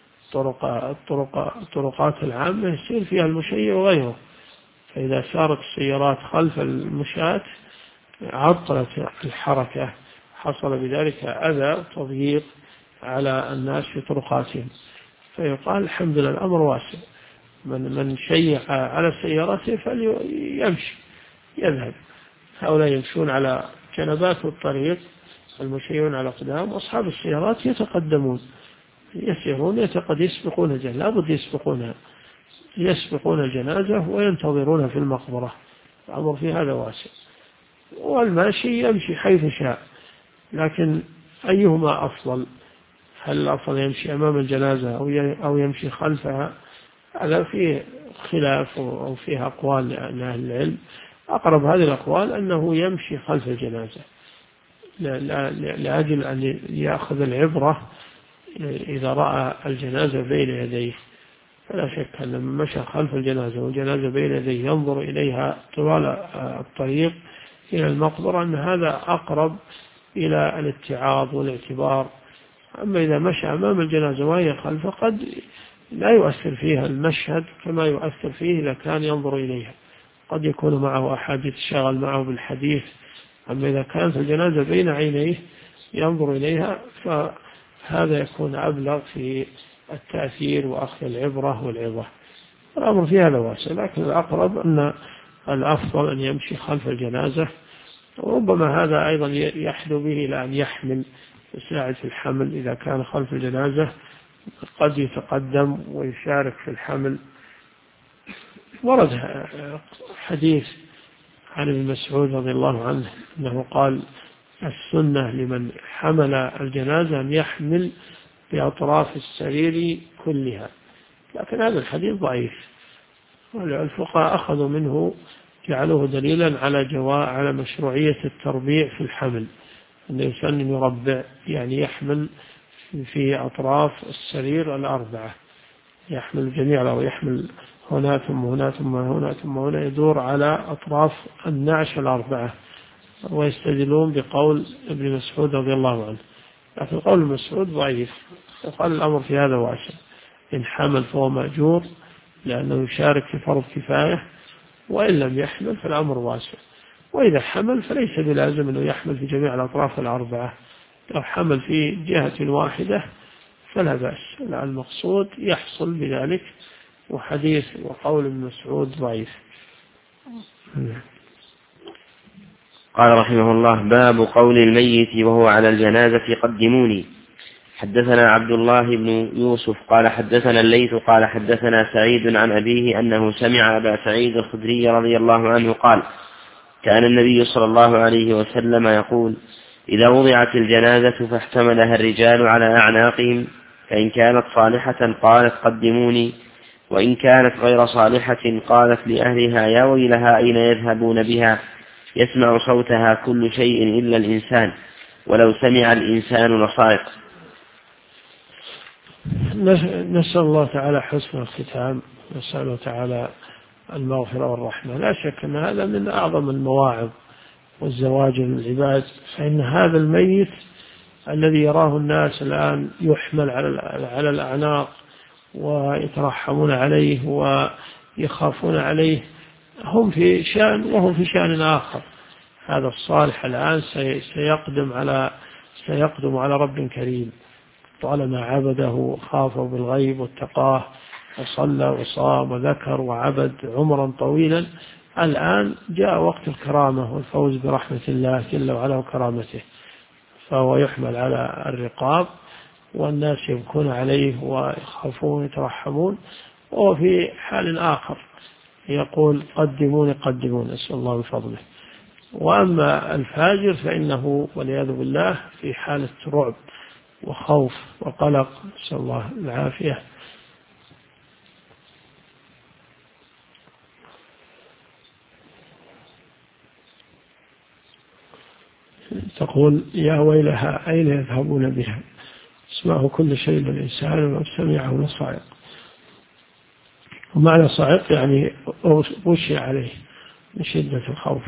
الطرقات العامة يصير فيها المشيع وغيره، فإذا سارت السيارات خلف المشاة عطلت الحركة، حصل بذلك أذى تضييق على الناس في طرقاتهم. فيقال الحمد لله الأمر واسع، من شيع على سيارته فليمشي يذهب. هؤلاء يمشون على جنبات الطريق، المشيعون على أقدام، وأصحاب السيارات يتقدمون يسيرون يسبقون لابد يسبقونها، يسبقون الجنازة وينتظرون في المقبرة، الأمر في هذا واسع. والماشي يمشي حيث شاء، لكن أيهما أفضل؟ هل الأفضل يمشي أمام الجنازة أو يمشي خلفها؟ هذا فيه خلاف أو فيه أقوال لأهل العلم. أقرب هذه الأقوال أنه يمشي خلف الجنازة لأجل أن يأخذ العبرة إذا رأى الجنازة بين يديه. فلا شك أن من مشى خلف الجنازة والجنازة بين يديه ينظر إليها طوال الطريق إلى المقبرة أن هذا أقرب إلى الاتعاظ والاعتبار. أما إذا مشى أمام الجنازة وهي خلفه قد لا يؤثر فيها المشهد كما يؤثر فيه إذا كان ينظر إليها، قد يكون معه أحد يتشاغل معه بالحديث. أما إذا كانت الجنازة بين عينيه ينظر إليها فهذا يكون أبلغ في التأثير وأخذ العبرة والعظة. الأمر في هذا واسع، لكن الأقرب أن الأفضل أن يمشي خلف الجنازة، وربما هذا أيضا يحدو به إلى أن يحمل، يساعد في الحمل إذا كان خلف الجنازة، قد يتقدم ويشارك في الحمل. ورد حديث عن ابن مسعود رضي الله عنه أنه قال: السنة لمن حمل الجنازة أن يحمل بأطراف السرير كلها. لكن هذا الحديث ضعيف، والفقهاء أخذوا منه جعلوه دليلا على مشروعية التربيع في الحمل، أن الإنسان يربع يعني يحمل في أطراف السرير الأربعة، يحمل جميعا، أو يحمل هنا ثم هنا ثم هنا ثم هنا، يدور على أطراف النعش الأربعة. ويستدلون بقول ابن مسعود رضي الله عنه، لكن قول مسعود ضعيف، وقال الأمر في هذا واسع. إن حمل فهو مأجور لأنه يشارك في فرض كفاية، وإن لم يحمل فالأمر واسع. وإذا حمل فليس بلازم أنه يحمل في جميع الأطراف الأربعة، لو حمل في جهة واحدة فلا بأس. المقصود يحصل بذلك، وحديث وقول ابن مسعود ضعيف. قال رحمه الله: باب قول الميت وهو على الجنازة قدموني. حدثنا عبد الله بن يوسف قال حدثنا الليث قال حدثنا سعيد عن أبيه أنه سمع أبا سعيد الخدري رضي الله عنه قال: كان النبي صلى الله عليه وسلم يقول: إذا وضعت الجنازة فاحتملها الرجال على أعناقهم، فإن كانت صالحة قالت قدموني، وإن كانت غير صالحة قالت لأهلها: يا ويلها أين يذهبون بها؟ يسمع صوتها كل شيء إلا الإنسان، ولو سمع الإنسان لصائق. نسأل الله تعالى حسن الختام، نسأل تعالى المغفرة والرحمة. لا شك أن هذا من أعظم المواعظ والزواج من العباد، فإن هذا الميت الذي يراه الناس الآن يحمل على الأعناق ويترحمون عليه ويخافون عليه، هم في شأن وهم في شأن آخر. هذا الصالح الآن سيقدم على رب كريم، طالما عبده خافه بالغيب واتقاه وصلى وصام وذكر وعبد عمرا طويلا. الآن جاء وقت الكرامة والفوز برحمة الله جل وعلا وكرامته، فهو يحمل على الرقاب والناس يبكون عليه ويخافون ويترحمون، وهو في حال آخر يقول: قدموني قدموني، نسأل الله بفضله. وأما الفاجر فإنه والعياذ بالله في حالة رعب وخوف وقلق، نسأل الله العافية. تقول: يا ويلها أين يذهبون بها؟ اسمعه كل شيء للإنسان، ولو سمعه لصائق. ومعنى صائق يعني غشي عليه من شدة الخوف.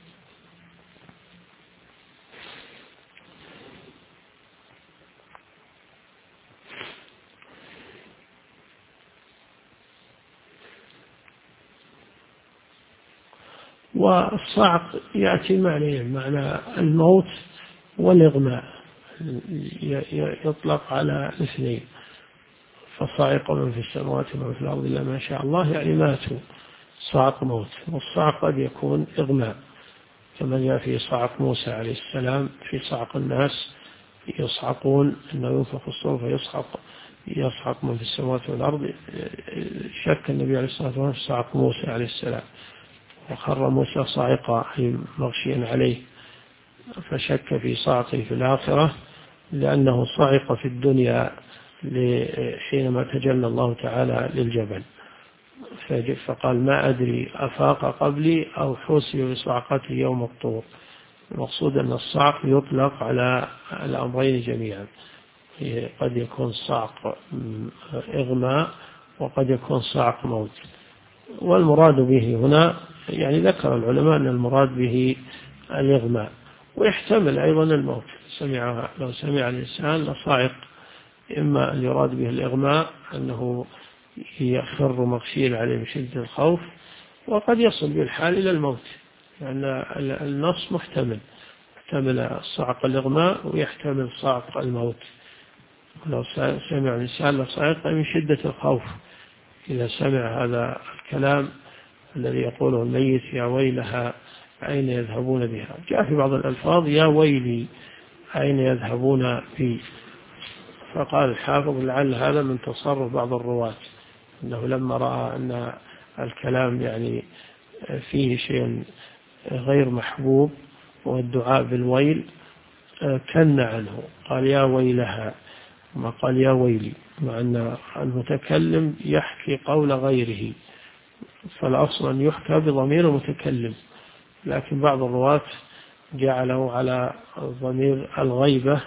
والصعق يأتي معنى الموت والإغماء، يطلق على الاثنين. فصعق من في السماوات ومن في الأرض إلا ما شاء الله، يعني ماتوا، صعق موت. والصعق قد يكون إغماء، كما جاء في صعق موسى عليه السلام، في صعق الناس يصعقون، أنه ينفخ في الصور فيصعق من في السماوات والأرض. شك النبي عليه الصلاة والسلام في صعق موسى عليه السلام، وخر موسى صاعقا أي مغشيا عليه، فشك في صعقه في الآخرة لأنه صعق في الدنيا حينما تجلى الله تعالى للجبل، فقال ما أدري أفاق قبلي أو حوسب بصعقته يوم الطور. المقصود أن الصعق يطلق على الأمرين جميعا، قد يكون صعق إغماء وقد يكون صعق موت. والمراد به هنا يعني ذكر العلماء أن المراد به الإغماء، ويحتمل أيضا الموت. لو سمع الإنسان لصعق، إما أن يراد به الإغماء أنه يخر مغشيا عليه من شدة الخوف، وقد يصل بالحال إلى الموت، لأن النص محتمل صعق الإغماء ويحتمل صعق الموت. لو سمع الإنسان لصعق من شدة الخوف إذا سمع هذا الكلام الذي يقوله الميت يا ويلها أين يذهبون بها. جاء في بعض الألفاظ يا ويلي أين يذهبون بي، فقال الحافظ لعل هذا من تصرف بعض الرواة، أنه لما رأى أن الكلام يعني فيه شيء غير محبوب والدعاء بالويل كن عنه، قال يا ويلها ما قال يا ويلي، مع أن المتكلم يحكي قول غيره، فالأصل أن يحكى بضمير المتكلم، لكن بعض الرواة جعله على ضمير الغيبة،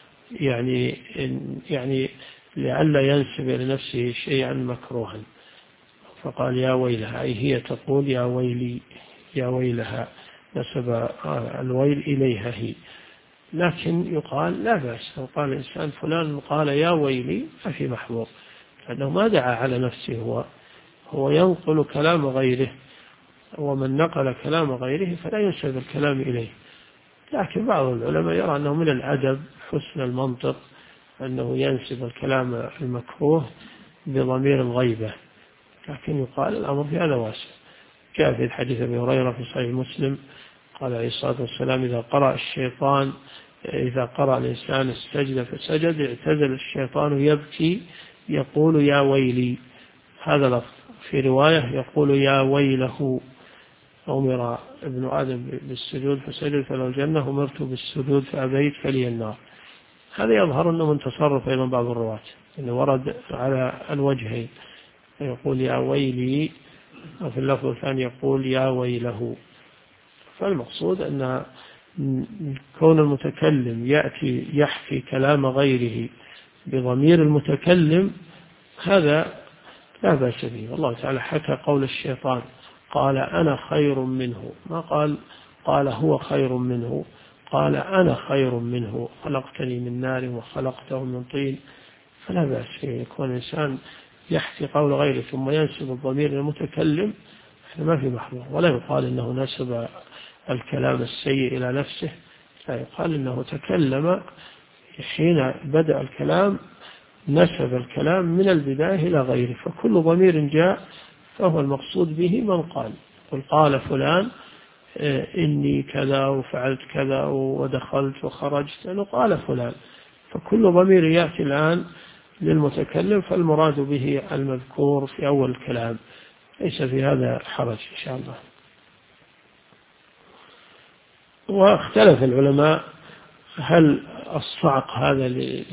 يعني لئلا ينسب لنفسه شيئا مكروها، فقال يا ويلها أي هي تقول يا ويلي يا ويلها، نسب الويل إليها هي. لكن يقال لا بأس لو قال الإنسان فلان قال يا ويلي ففي محظور، لأنه ما دعا على نفسه، هو ينقل كلام غيره، ومن نقل كلام غيره فلا ينسب الكلام إليه. لكن بعض العلماء يرى أنه من الأدب حسن المنطق أنه ينسب الكلام المكروه بضمير الغيبة، لكن يقال الأمر في هذا واسع. جاء في الحديث أبي هريرة في صحيح مسلم قال عليه الصلاة والسلام إذا قرأ الإنسان السجد فسجد اعتزل الشيطان يبكي يقول يا ويلي، هذا لفظ. في رواية يقول يا ويله، أمر ابن آدم بالسجود فسجد فله الجنة، أمرت بالسجود فأبيت فلي النار. هذا يظهر أنه من تصرف أيضا بعض الرواة، أنه ورد على الوجهين، يقول يا ويلي، وفي اللفظ الثاني يقول يا ويله. فالمقصود أن كون المتكلم يأتي يحكي كلام غيره بضمير المتكلم هذا لا بأس به. والله تعالى حكى قول الشيطان قال أنا خير منه، ما قال هو خير منه، قال أنا خير منه خلقتني من نار وخلقته من طين. فلا بأس فيه يكون الإنسان يحكي قول غيره ثم ينسب الضمير للمتكلم، ما في محظور. ولا يقال إنه نسب الكلام السيء إلى نفسه، لا، يقال إنه تكلم حين بدأ الكلام نسب الكلام من البداية إلى غيره، فكل ضمير جاء فهو المقصود به من قال. قال فلان إني كذا وفعلت كذا ودخلت وخرجت، أنه قال فلان، فكل ضمير يأتي الآن للمتكلم فالمراد به المذكور في أول الكلام، ليس في هذا حرج إن شاء الله. واختلف العلماء هل الصعق هذا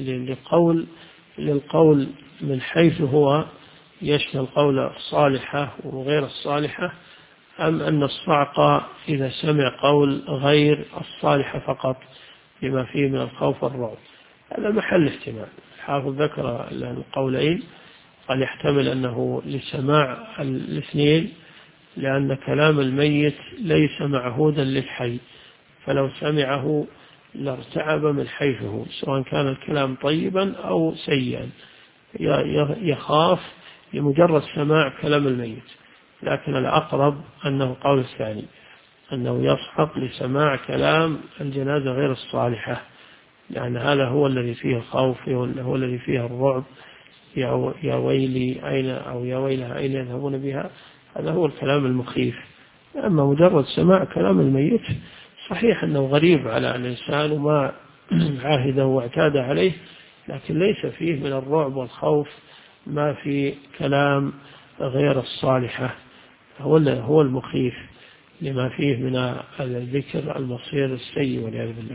للقول من حيث هو يشمل القول الصالحة وغير الصالحة، أم أن الصعق إذا سمع قول غير الصالحة فقط بما فيه من الخوف والرعب. هذا محل احتمال. الحافظ ذكر القولين، قال يحتمل أنه لسماع الاثنين، لأن كلام الميت ليس معهودا للحي، فلو سمعه لارتعب من حيثه، سواء كان الكلام طيبا أو سيئا، يخاف لمجرد سماع كلام الميت. لكن الأقرب أنه قول الثاني، أنه يصحق لسماع كلام الجنازة غير الصالحة، لأن هذا هو الذي فيه الخوف، هو الذي فيه الرعب. يا ويلي أين أو يا ويلها أين يذهبون بها، هذا هو الكلام المخيف. أما مجرد سماع كلام الميت صحيح أنه غريب على الإنسان وما عاهده واعتاد عليه، لكن ليس فيه من الرعب والخوف ما في كلام غير الصالحة، هو المخيف لما فيه من الذكر المصير السيء والعياذ بالله.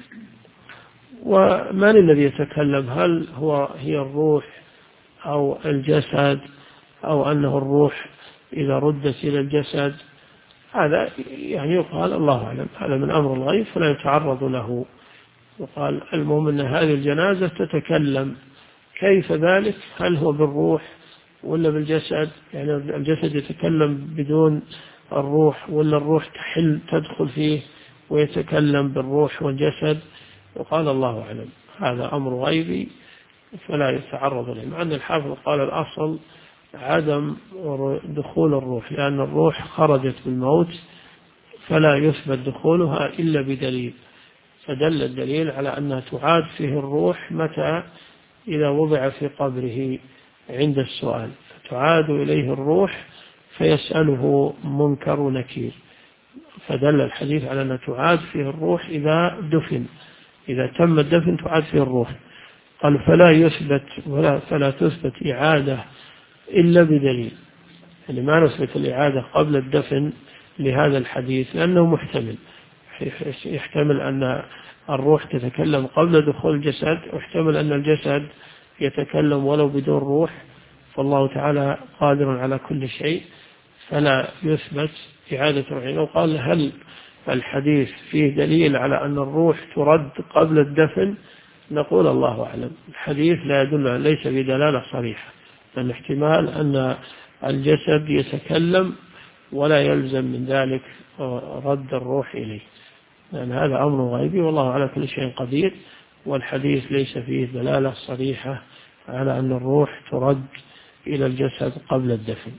ومن الذي يتكلم؟ هل هي الروح أو الجسد، أو أنه الروح إذا ردت إلى الجسد؟ هذا يعني يقال الله أعلم، هذا من أمر الغيب فلا يتعرض له. يقال المهم أن هذه الجنازة تتكلم، كيف ذلك؟ هل هو بالروح ولا بالجسد؟ يعني الجسد يتكلم بدون الروح، ولا الروح تدخل فيه ويتكلم بالروح والجسد؟ وقال الله أعلم، هذا أمر غيبي فلا يتعرض له. مع أن الحافظ قال الأصل عدم دخول الروح، لأن الروح خرجت بالموت فلا يثبت دخولها إلا بدليل، فدل الدليل على أنها تعاد فيه الروح متى؟ إذا وضع في قبره عند السؤال، فتعاد إليه الروح فيسأله منكر ونكير، فدل الحديث على أن تعاد فيه الروح إذا دفن، إذا تم الدفن تعاد فيه الروح. قال فلا تثبت إعادة إلا بدليل، يعني ما نثبت الإعادة قبل الدفن لهذا الحديث لأنه محتمل، يحتمل أن الروح تتكلم قبل دخول الجسد، ويحتمل أن الجسد يتكلم ولو بدون روح، فالله تعالى قادر على كل شيء، فلا يثبت إعادة الروح. لو قال هل الحديث فيه دليل على أن الروح ترد قبل الدفن؟ نقول الله أعلم، الحديث لا يدل، ليس بدلالة صريحة، لأن احتمال أن الجسد يتكلم ولا يلزم من ذلك رد الروح إليه، لأن هذا أمر غيبي والله على كل شيء قدير، والحديث ليس فيه دلالة صريحة على أن الروح ترد إلى الجسد قبل الدفن.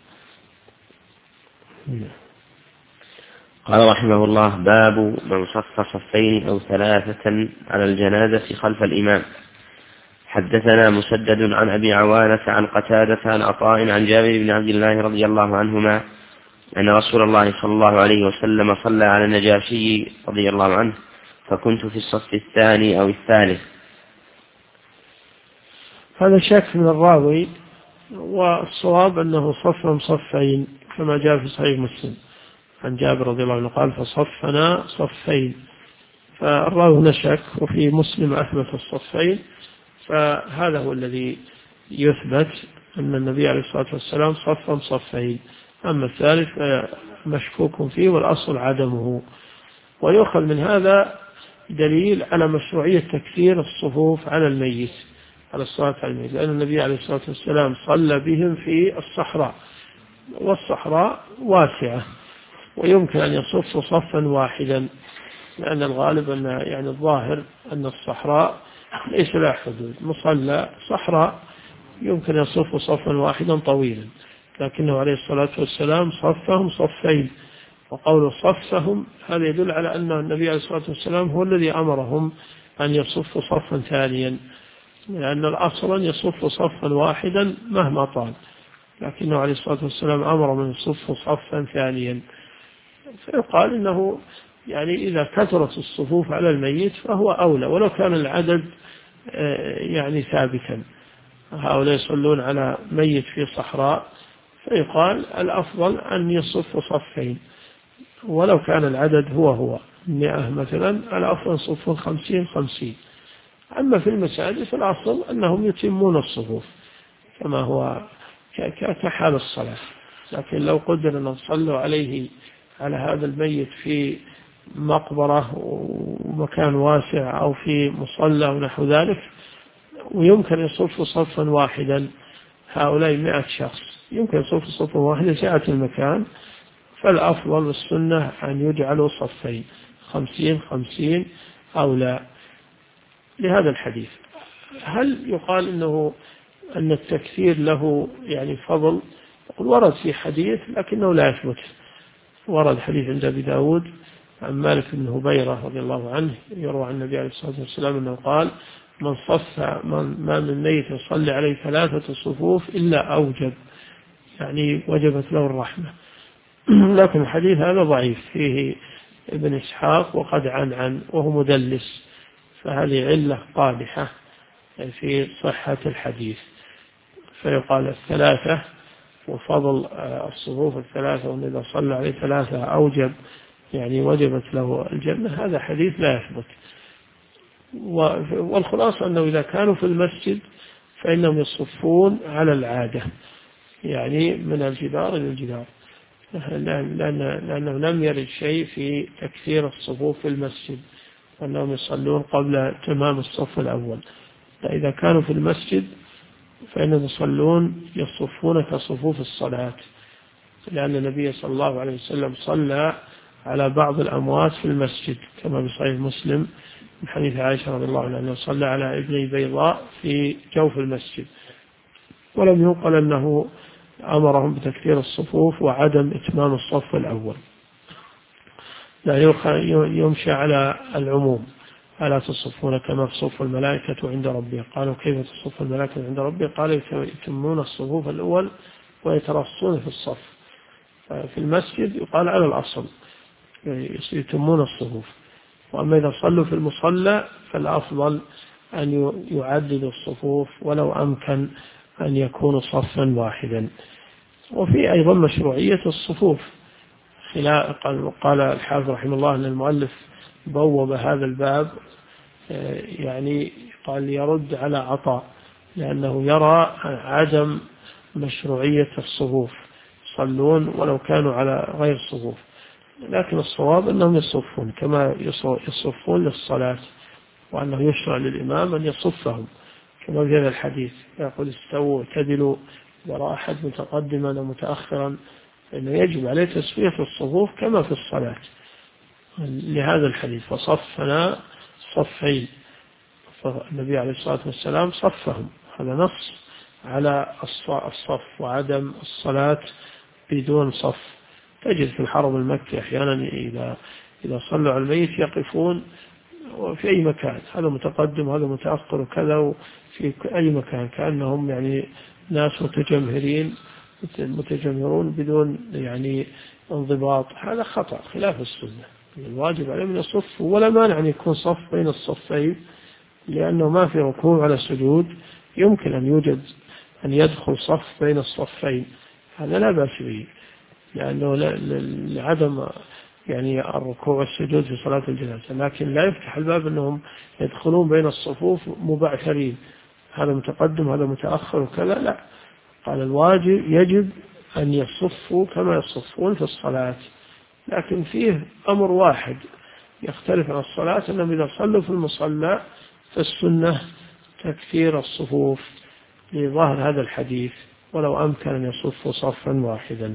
قال رحمه الله: باب من صف صفين أو ثلاثة على الجنازة خلف الإمام. حدثنا مسدد عن أبي عوانة عن قتادة عن عطاء عن جابر بن عبد الله رضي الله عنهما أن رسول الله صلى الله عليه وسلم صلى على النجاشي رضي الله عنه، فكنت في الصف الثاني أو الثالث. هذا شك من الراوي، والصواب أنه صفهم صفين كما جاء في صحيح مسلم عن جابر رضي الله عنه قال فصفنا صفين، فالراوي هنا شك، وفي مسلم أثبت الصفين، فهذا هو الذي يثبت أن النبي عليه الصلاة والسلام صفهم صفين، أما الثالث مشكوك فيه والأصل عدمه. ويؤخذ من هذا دليل على مشروعية تكثير الصفوف على الميت، على الصلاة على الميت، لأن النبي عليه الصلاة والسلام صلى بهم في الصحراء، والصحراء واسعة ويمكن أن يصف صفا واحدا، لأن الغالب أن يعني الظاهر أن الصحراء ليس لها حدود، مصلى صحراء يمكن يصف صفا واحدا طويلا، لكنه عليه الصلاة والسلام صفهم صفين، وقول صفهم هذا يدل على أن النبي عليه الصلاة والسلام هو الذي أمرهم أن يصفوا صفا ثانيا، لأن الأصل أن يصف صفا واحدا مهما طال، لكنه عليه الصلاة والسلام أمر من يصف صفا ثانيا. فيقال إنه يعني إذا كثرت الصفوف على الميت فهو أولى، ولو كان العدد يعني ثابتا، هؤلاء يصلون على ميت في صحراء، فيقال الأفضل أن يصف صفين، ولو كان العدد هو 100 مثلا، الأفضل صف 50. أما في المساجد فالأصل أنهم يتمون الصفوف كما هو كحال الصلاة، لكن لو قدر أن نصلوا عليه على هذا الميت في مقبرة ومكان واسع أو في مصلى ونحو ذلك، ويمكن يصف صفا واحدا، هؤلاء 100 شخص يمكن يصف صفا واحدا سعة المكان، فالأفضل والسنة أن يجعلوا صفين 50 أو لا، لهذا الحديث. هل يقال أن التكثير له يعني فضل؟ ورد في حديث لكنه لا يثبت، ورد حديث عند أبي داود عن مالك بن هبيرة رضي الله عنه يروى عن النبي عليه الصلاة والسلام أنه قال ما من ميت يصلي عليه 3 صفوف إلا أوجب، يعني وجبت له الرحمة. لكن الحديث هذا ضعيف، فيه ابن إسحاق وقد عن وهو مدلس، فهذه علة قادحة في صحة الحديث. فيقال الثلاثة وفضل الصفوف الثلاثة، وأن إذا صلى عليه ثلاثة أوجب يعني وجبت له الجنة، هذا حديث لا يثبت. والخلاصة أنه إذا كانوا في المسجد فإنهم يصفون على العادة، يعني من الجدار إلى الجدار، لأنه لم يرد شيء في تكثير الصفوف في المسجد وأنهم يصلون قبل تمام الصف الأول. فإذا كانوا في المسجد فإنهم يصفون كصفوف الصلاة، لأن النبي صلى الله عليه وسلم صلى على بعض الأموات في المسجد كما في صحيح مسلم من حديث عائشة رضي الله عنها أنه صلى على ابني بيضاء في جوف المسجد، ولم ينقل أنه أمرهم بتكثير الصفوف وعدم إتمام الصف الأول. لا يمشى على العموم، ألا تصفون كما تصف الملائكة عند ربهم؟ قالوا كيف تصف الملائكة عند ربهم؟ قال يتمون الصفوف الأول ويترصون في الصف. في المسجد يقال على الأصل يتمون الصفوف، وأما إذا صلوا في المصلى فالأفضل أن يعددوا الصفوف ولو أمكن أن يكونوا صفا واحدا. وفي أيضا مشروعية الصفوف، قال الحافظ رحمه الله أن المؤلف بوب هذا الباب يعني قال يرد على عطاء، لأنه يرى عدم مشروعية الصفوف، يصلون ولو كانوا على غير صفوف، لكن الصواب أنهم يصفون كما يصفون للصلاة، وأنه يشرع للإمام أن يصفهم كما في هذا الحديث يقول استووا اعتدلوا، وراء أحد متقدما ومتأخرا، فإنه يجب عليه تسوية الصفوف كما في الصلاة لهذا الحديث. فصفنا صفين، فالنبي عليه الصلاة والسلام صفهم، هذا نص على الصف وعدم الصلاة بدون صف. تجد في الحرم المكي أحيانا إذا صلوا على الميت يقفون في أي مكان، هذا متقدم وهذا متأخر وكذا، في أي مكان كأنهم يعني ناس متجمهرون بدون يعني انضباط، هذا خطأ خلاف السنة. الواجب عليهم أن يصفوا، ولا مانع أن يكون صف بين الصفين، لأنه ما في ركوع على سجود، يمكن أن يوجد أن يدخل صف بين الصفين، هذا لا بأس به، لأنه لعدم يعني الركوع والسجود في صلاة الجنازة، لكن لا يفتح الباب أنهم يدخلون بين الصفوف مبعثرين، هذا متقدم هذا متأخر وكذا، لا. قال الواجب يجب أن يصفوا كما يصفون في الصلاة، لكن فيه أمر واحد يختلف عن الصلاة، أنهم إذا صلوا في المصلى فالسنة تكثير الصفوف لظاهر هذا الحديث، ولو أمكن أن يصفوا صفا واحدا.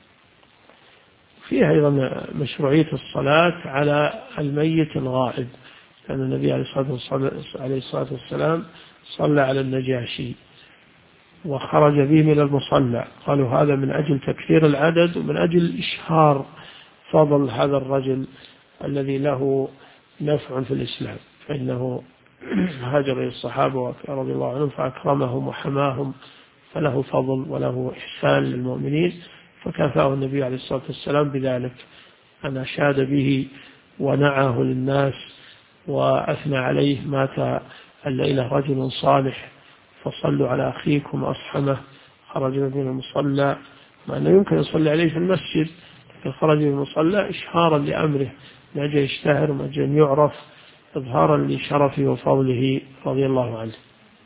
فيها أيضا مشروعية الصلاة على الميت الغائب، لأن النبي عليه الصلاة والسلام صلى على النجاشي وخرج به من المصلى، قالوا هذا من أجل تكثير العدد ومن أجل إشهار فضل هذا الرجل الذي له نفع في الإسلام، فإنه هاجر إلى الصحابة رضي الله عنهم فأكرمهم وحماهم، فله فضل وله إحسان للمؤمنين، فكافأه النبي عليه الصلاة والسلام بذلك، أن أشاد به ونعاه للناس وأثنى عليه. مات الليلة رجل صالح فصلوا على أخيكم أصحمه، خرج من المصلى، مع أنه يمكن يصلي عليه في المسجد، لكن خرج من المصلى إشهارا لأمره، من أجل يشتهر ومن أجل يعرف، إظهارا لشرفه وفضله رضي الله عنه.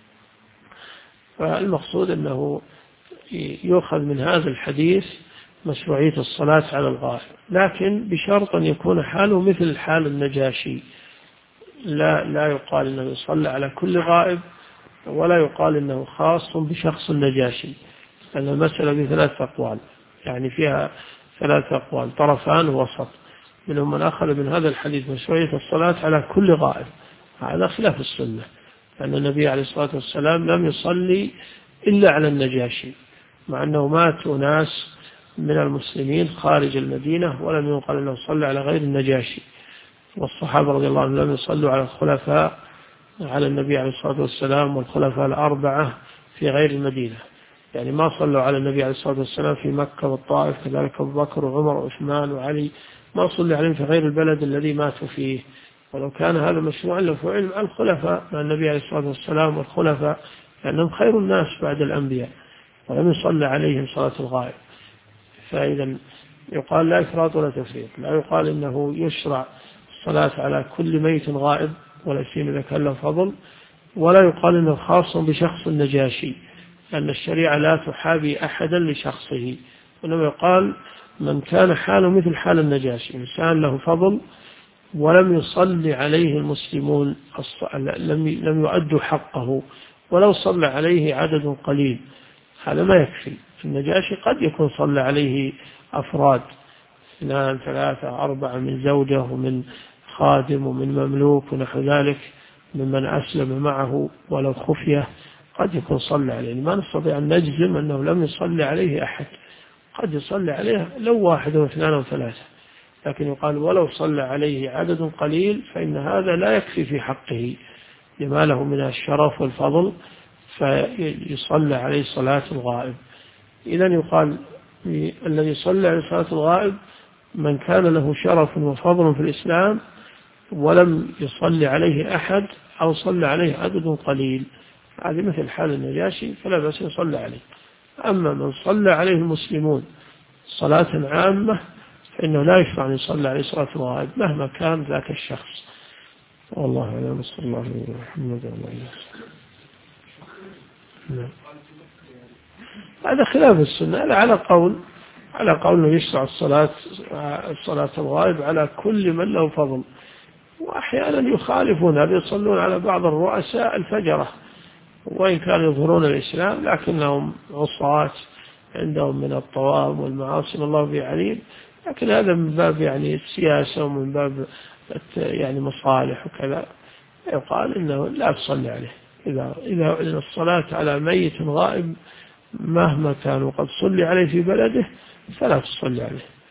فالمقصود أنه يؤخذ من هذا الحديث مشروعية الصلاة على الغائب، لكن بشرط أن يكون حاله مثل حال النجاشي، لا يقال أنه يصلى على كل غائب، ولا يقال أنه خاص بشخص النجاشي، لأن المسألة بثلاث أقوال، يعني فيها ثلاث أقوال طرفان وسط، منهم من أخذ من هذا الحديث مشروعية الصلاة على كل غائب، هذا خلاف السنة، لأن النبي عليه الصلاة والسلام لم يصلي إلا على النجاشي، مع أنه مات ناس من المسلمين خارج المدينة ولم ينقل أنه صلى على غير النجاشي، والصحابة رضي الله عنهم لم يصلوا على الخلفاء على النبي عليه الصلاة والسلام والخلفاء الأربعة في غير المدينة، يعني ما صلوا على النبي عليه الصلاة والسلام في مكة والطائف، كذلك أبو بكر وعمر وعثمان وعلي، ما صلوا عليهم في غير البلد الذي ماتوا فيه، ولو كان هذا مشروعا لفعل مع الخلفاء، مع النبي عليه الصلاة والسلام والخلفاء، لأنهم خير الناس بعد الأنبياء، ولم يصلى عليهم صلاة الغائب. فإذا يقال لا إفراط ولا تفريط، لا يقال إنه يشرع الصلاة على كل ميت غائب ولا سيما إذا كان له فضل، ولا يقال إنه خاص بشخص النجاشي، لأن الشريعة لا تحابي أحدا لشخصه، وإنما يقال من كان حاله مثل حال النجاشي، إنسان له فضل ولم يصلي عليه المسلمون، لم يؤدوا حقه ولو صلى عليه عدد قليل، هذا ما يكفي. النجاشي قد يكون صلى عليه أفراد 2 3 4 من زوجة ومن خادم ومن مملوك ونحو ذلك ممن أسلم معه ولو خفية، قد يكون صلى عليه. ما نستطيع أن نجزم أنه لم يصلي عليه أحد، قد يصلي عليه لو 1 أو 2 أو 3، لكن يقال ولو صلى عليه عدد قليل فإن هذا لا يكفي في حقه لما له من الشرف والفضل، فيصلى عليه صلاة الغائب. إذن يقال الذي صلى عليه صلاة الغائب من كان له شرف وفضل في الإسلام ولم يصلي عليه أحد أو صلى عليه عدد قليل، هذه مثل حال النجاشي فلا بأس يصلى عليه. أما من صلى عليه المسلمون صلاة عامة فإنه لا يشرع أن يصلى عليه صلاة الغائب مهما كان ذاك الشخص. والله أعلم. صلى الله عليه وسلم. هذا خلاف السنة، هذا على قول أنه يشرع الصلاة الغائب على كل من له فضل، وأحيانا يخالفون هذا، يصلون على بعض الرؤساء الفجرة وإن كانوا يظهرون الإسلام لكنهم عصاة عندهم من الطوام والمعاصي الله في عليم، لكن هذا من باب يعني السياسة ومن باب يعني مصالح وكذا، يقال إنه لا تصلي عليه. إذا أعلن الصلاة على ميت غائب مهما كان وقد صلي عليه في بلده فلا تصلي عليه.